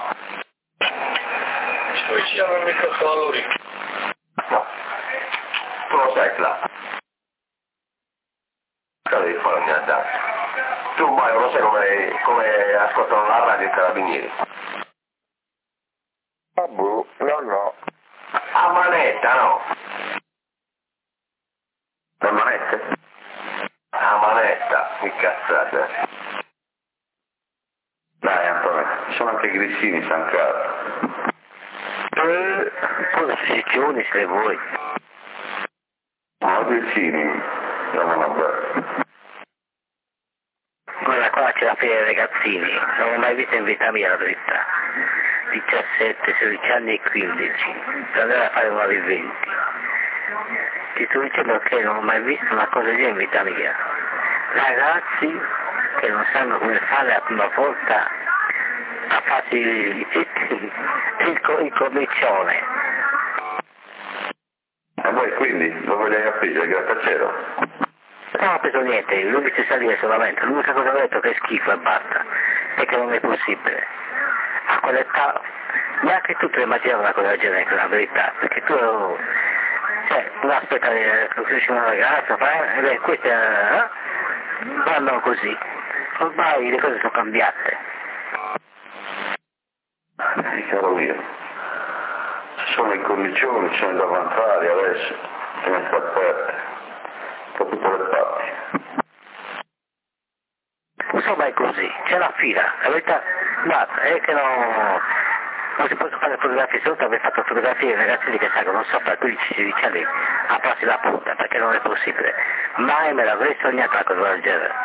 Sto vicino al microfono all'orecchio. No. Tu lo sai, Cla. Cosa devi fare ogni anno? Tu Mario lo sai come ascoltano la radio i carabinieri? Ah, boh, no. A manetta, no? Le manette? A manetta, che cazzate. Dai Antonio, ci sono anche Grissini, San Carlo. Poi sessioni se vuoi. Ma Grissini, siamo una bella. Guarda qua c'è la fine dei ragazzini, non l'ho mai vista in vita mia la verità. 17, 16 anni e 15, per andare a fare nuovi 20. Ti sto dicendo che non ho mai visto una cosa così in vita mia. Ragazzi che non sanno come fare la prima volta a farsi il comiccione. E voi quindi lo vogliamo appigere il grattacielo? Non ho preso niente, lui dice salire solamente, l'unica cosa che ho detto è che è schifo e basta, perché non è possibile. A quell'età, neanche tu te immaginavi una cosa del genere, la verità, perché tu, cioè, non aspettavi che cresci una ragazza, e queste vanno così. Ormai le cose sono cambiate. Caro mio, ci sono le condizioni, ci sono da avanzare adesso, ce ne sta aperte, da tutte le parti. Insomma è così, c'è la fila, la verità, guarda, è che non si possono fare fotografie, se non aver fatto fotografie ai ragazzini che salgono sopra a 15-16 anni a farsi la punta, perché non è possibile. Mai me l'avrei sognata una cosa del genere.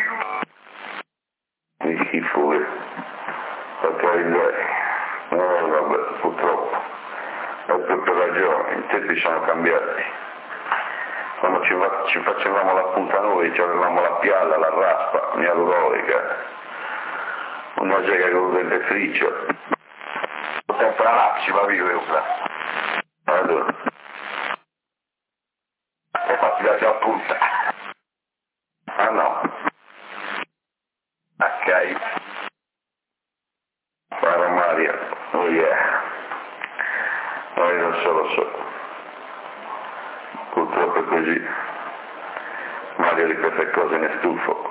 Di schifo, perché vabbè, purtroppo, hai proprio ragione, i tempi sono cambiati. Quando ci facevamo la punta noi, avevamo la pialla, la raspa, un'alurolica, una gega con un dentifricio. Sempre la lapsi, va via, Eucla. Allora, E fatti la tua punta. ah no, Ok. caro Mario, oh yeah, io lo so, purtroppo è così, Mario di queste cose ne stufo.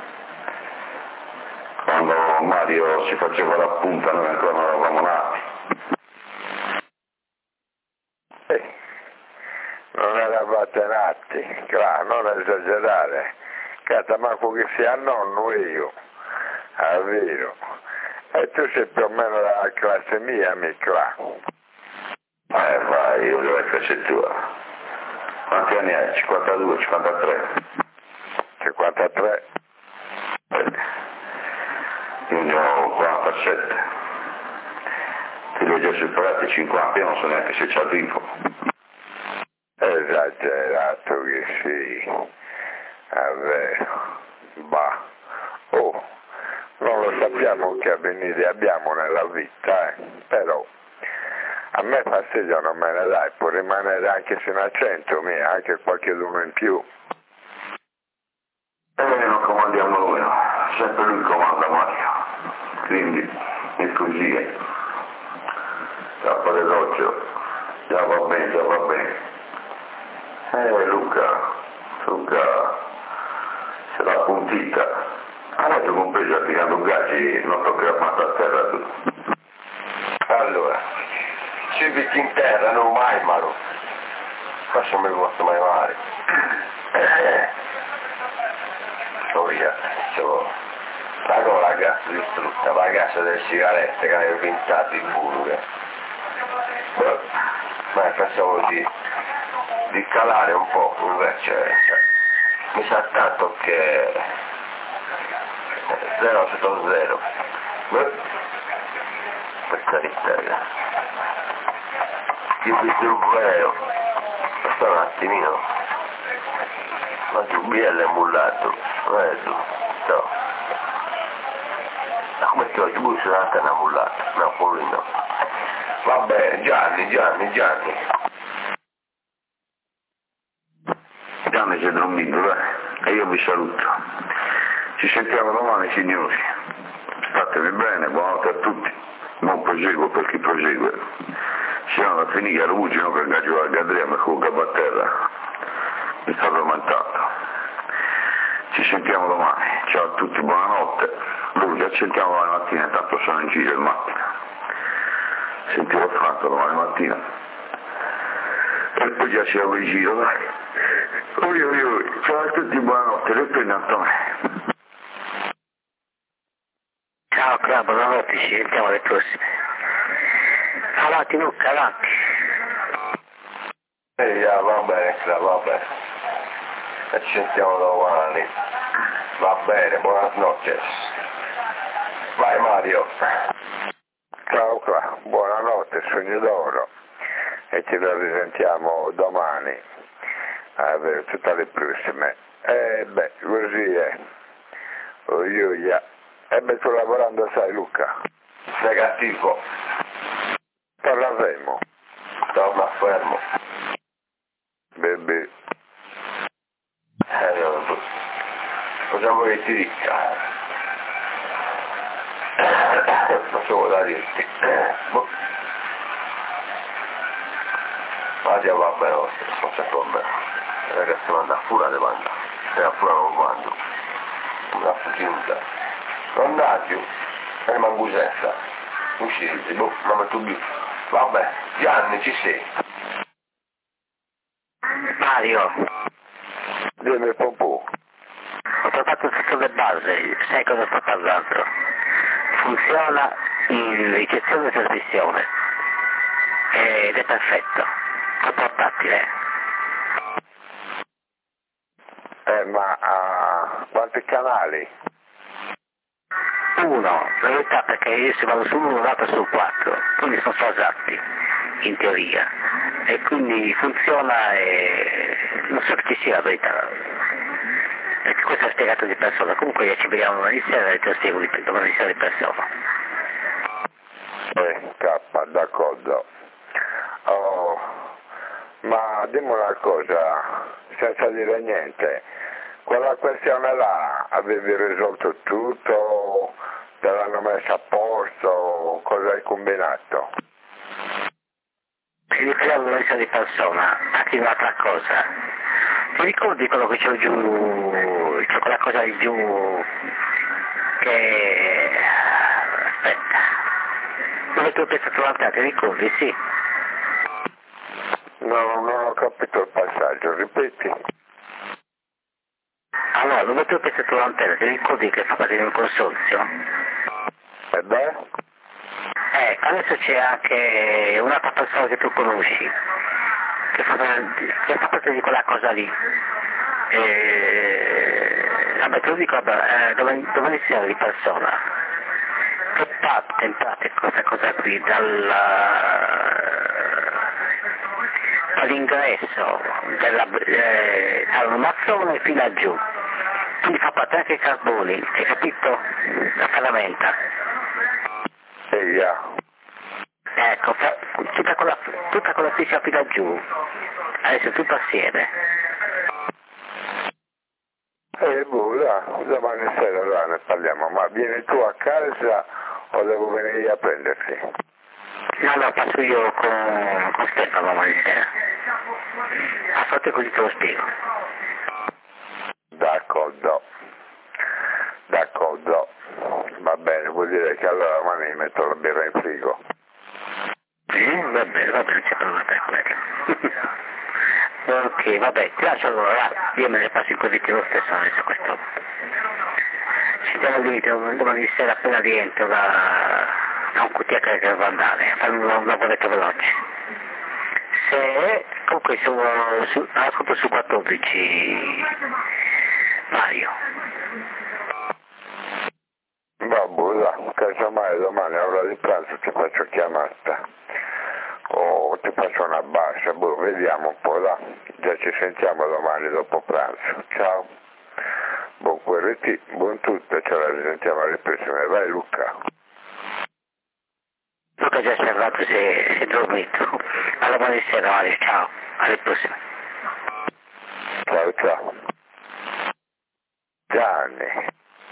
Quando Mario si faceva la punta noi ancora non eravamo nati. Non eravate nati, Cla, non esagerare. Catamanco che sia nonno io, è vero. E tu sei più o meno la classe mia, mi Cla. Vai, io devo essere tua. Quanti anni hai? 52, 53? 53. Io ne ho 47. Ti li ho già superati i 50, io non so neanche se ci arrivo. Esagerato che sì, è vero. Bah, oh, non lo sappiamo che avvenire abbiamo nella vita, però a me fastidio non me ne dai, può rimanere anche fino a 100.000, anche qualche uno in più. Non comandiamo noi, sempre lui comanda Mario. Quindi, in cugine, tappa dell'occhio, già va bene, già va bene. Luca, c'è la puntita. Adesso compreso tirando gaggi, non tocca mai a terra tu. Allora, ci vitti in terra, non mai malo. Questo mi posso mai male. Via, la gola gas distrutta, la cassa delle sigarette che avevo pintato in pure. Ma pensavo di di calare un po', invece mi sa tanto che 070 questa ritarda il vero sta un attimino ma tu BL è mullato no ma come che oggi busso anche una mullata no poverino va bene Gianni c'è dormito, dai, e io vi saluto. Ci sentiamo domani, signori. Statevi bene, buonanotte a tutti. Buon proseguo per chi prosegue. Siamo alla finire, luce, no, che il gaggio la gadrema con il a terra. Mi sta addormentato. Ci sentiamo domani. Ciao a tutti, buonanotte. Luce, ci sentiamo domani mattina, tanto sono in giro in macchina. Sentirò Franco domani mattina. E poi già siamo in giro, dai. Ciao a tutti, buonanotte, riprendo Antonio. Ciao Cla, buonanotte, ci sentiamo alle prossime. Avanti Luca, avanti. Va bene Cla, va bene. E ci sentiamo domani. Va bene, buonanotte. Vai Mario. Ciao Cla, buonanotte, sogno d'oro. E ci risentiamo domani. Tutte le prossime. Così è. Sto lavorando, sai Luca? Sei cattivo. Parleremo. Torna fermo. Bebe. Cosa vuoi che ti dica? Non so da dirti. Ma già va bene, non c'è problema. Ragazzi manda fuori le manda e a fuori non mando una fuggita sondaggio e mangusetta usciti ma tu vabbè Gianni ci sei Mario, dimmi Popù. ho trovato tutto le base, sai cosa sto parlando? Funziona in ricezione e trasmissione ed è perfetto, è portatile. Ma quanti canali? Uno, la verità perché io se vado su uno vado sul 4, quindi sono sposati, in teoria, e quindi funziona e non so che ci sia la verità, perché questo è spiegato di persona, comunque ci vediamo domani sera e te lo spiego domani sera di persona. K, d'accordo. Oh, ma dimmi una cosa, senza dire niente. Quella questione là avevi risolto tutto? Te l'hanno messa a posto? Cosa hai combinato? Se riprendiamo una lista di persona, anche un'altra cosa. Ti ricordi quello che c'ho giù, c'ho quella cosa di giù che... aspetta. Dove tu hai pensato l'altra, ti ricordi? Sì. No, non ho capito il passaggio, ripeti. Allora, dove tu hai pensato l'antenna, ti ricordi che fa parte di un consorzio? E beh? Adesso c'è anche un'altra persona che tu conosci, che fa parte di quella cosa lì. Vabbè, te lo dico, domani sera di persona, che parte in pratica questa cosa qui dall'ingresso dall'armazione fino a giù, quindi fa parte anche i carboni, hai capito? La ferramenta. Ecco, tutta quella striscia fino a giù, adesso tutto assieme. Domani sera allora ne parliamo, ma vieni tu a casa o devo venire io a prenderti? No, passo io con Stefano domani sera. Ascolta così te lo spiego. D'accordo, va bene, vuol dire che allora domani metto la birra in frigo. Va bene, c'è problema per quello. Ok, vabbè, ti lascio allora, io me ne passo in così lo stesso adesso questo. Ci siamo limiti domani sera appena rientro da un cutia che devo andare, a fare un lavoretto veloce. Se comunque ascolto su 14 Mario. Babbo, là, casomai domani a ora di pranzo ti faccio chiamata o ti faccio una bacia, boh, vediamo un po', là. Già ci sentiamo domani dopo pranzo. Ciao. Buon QRT, buon tutto, ce la risentiamo alle prossime. Vai Luca. Luca già serrato, si è dormito. Alla buonasera Mario, ciao, alle prossime. Ciao ciao. Gianni.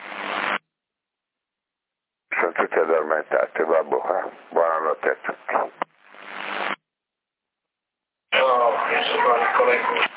Sono tutti addormentati, vabbè, buonanotte a tutti. No, io sono con le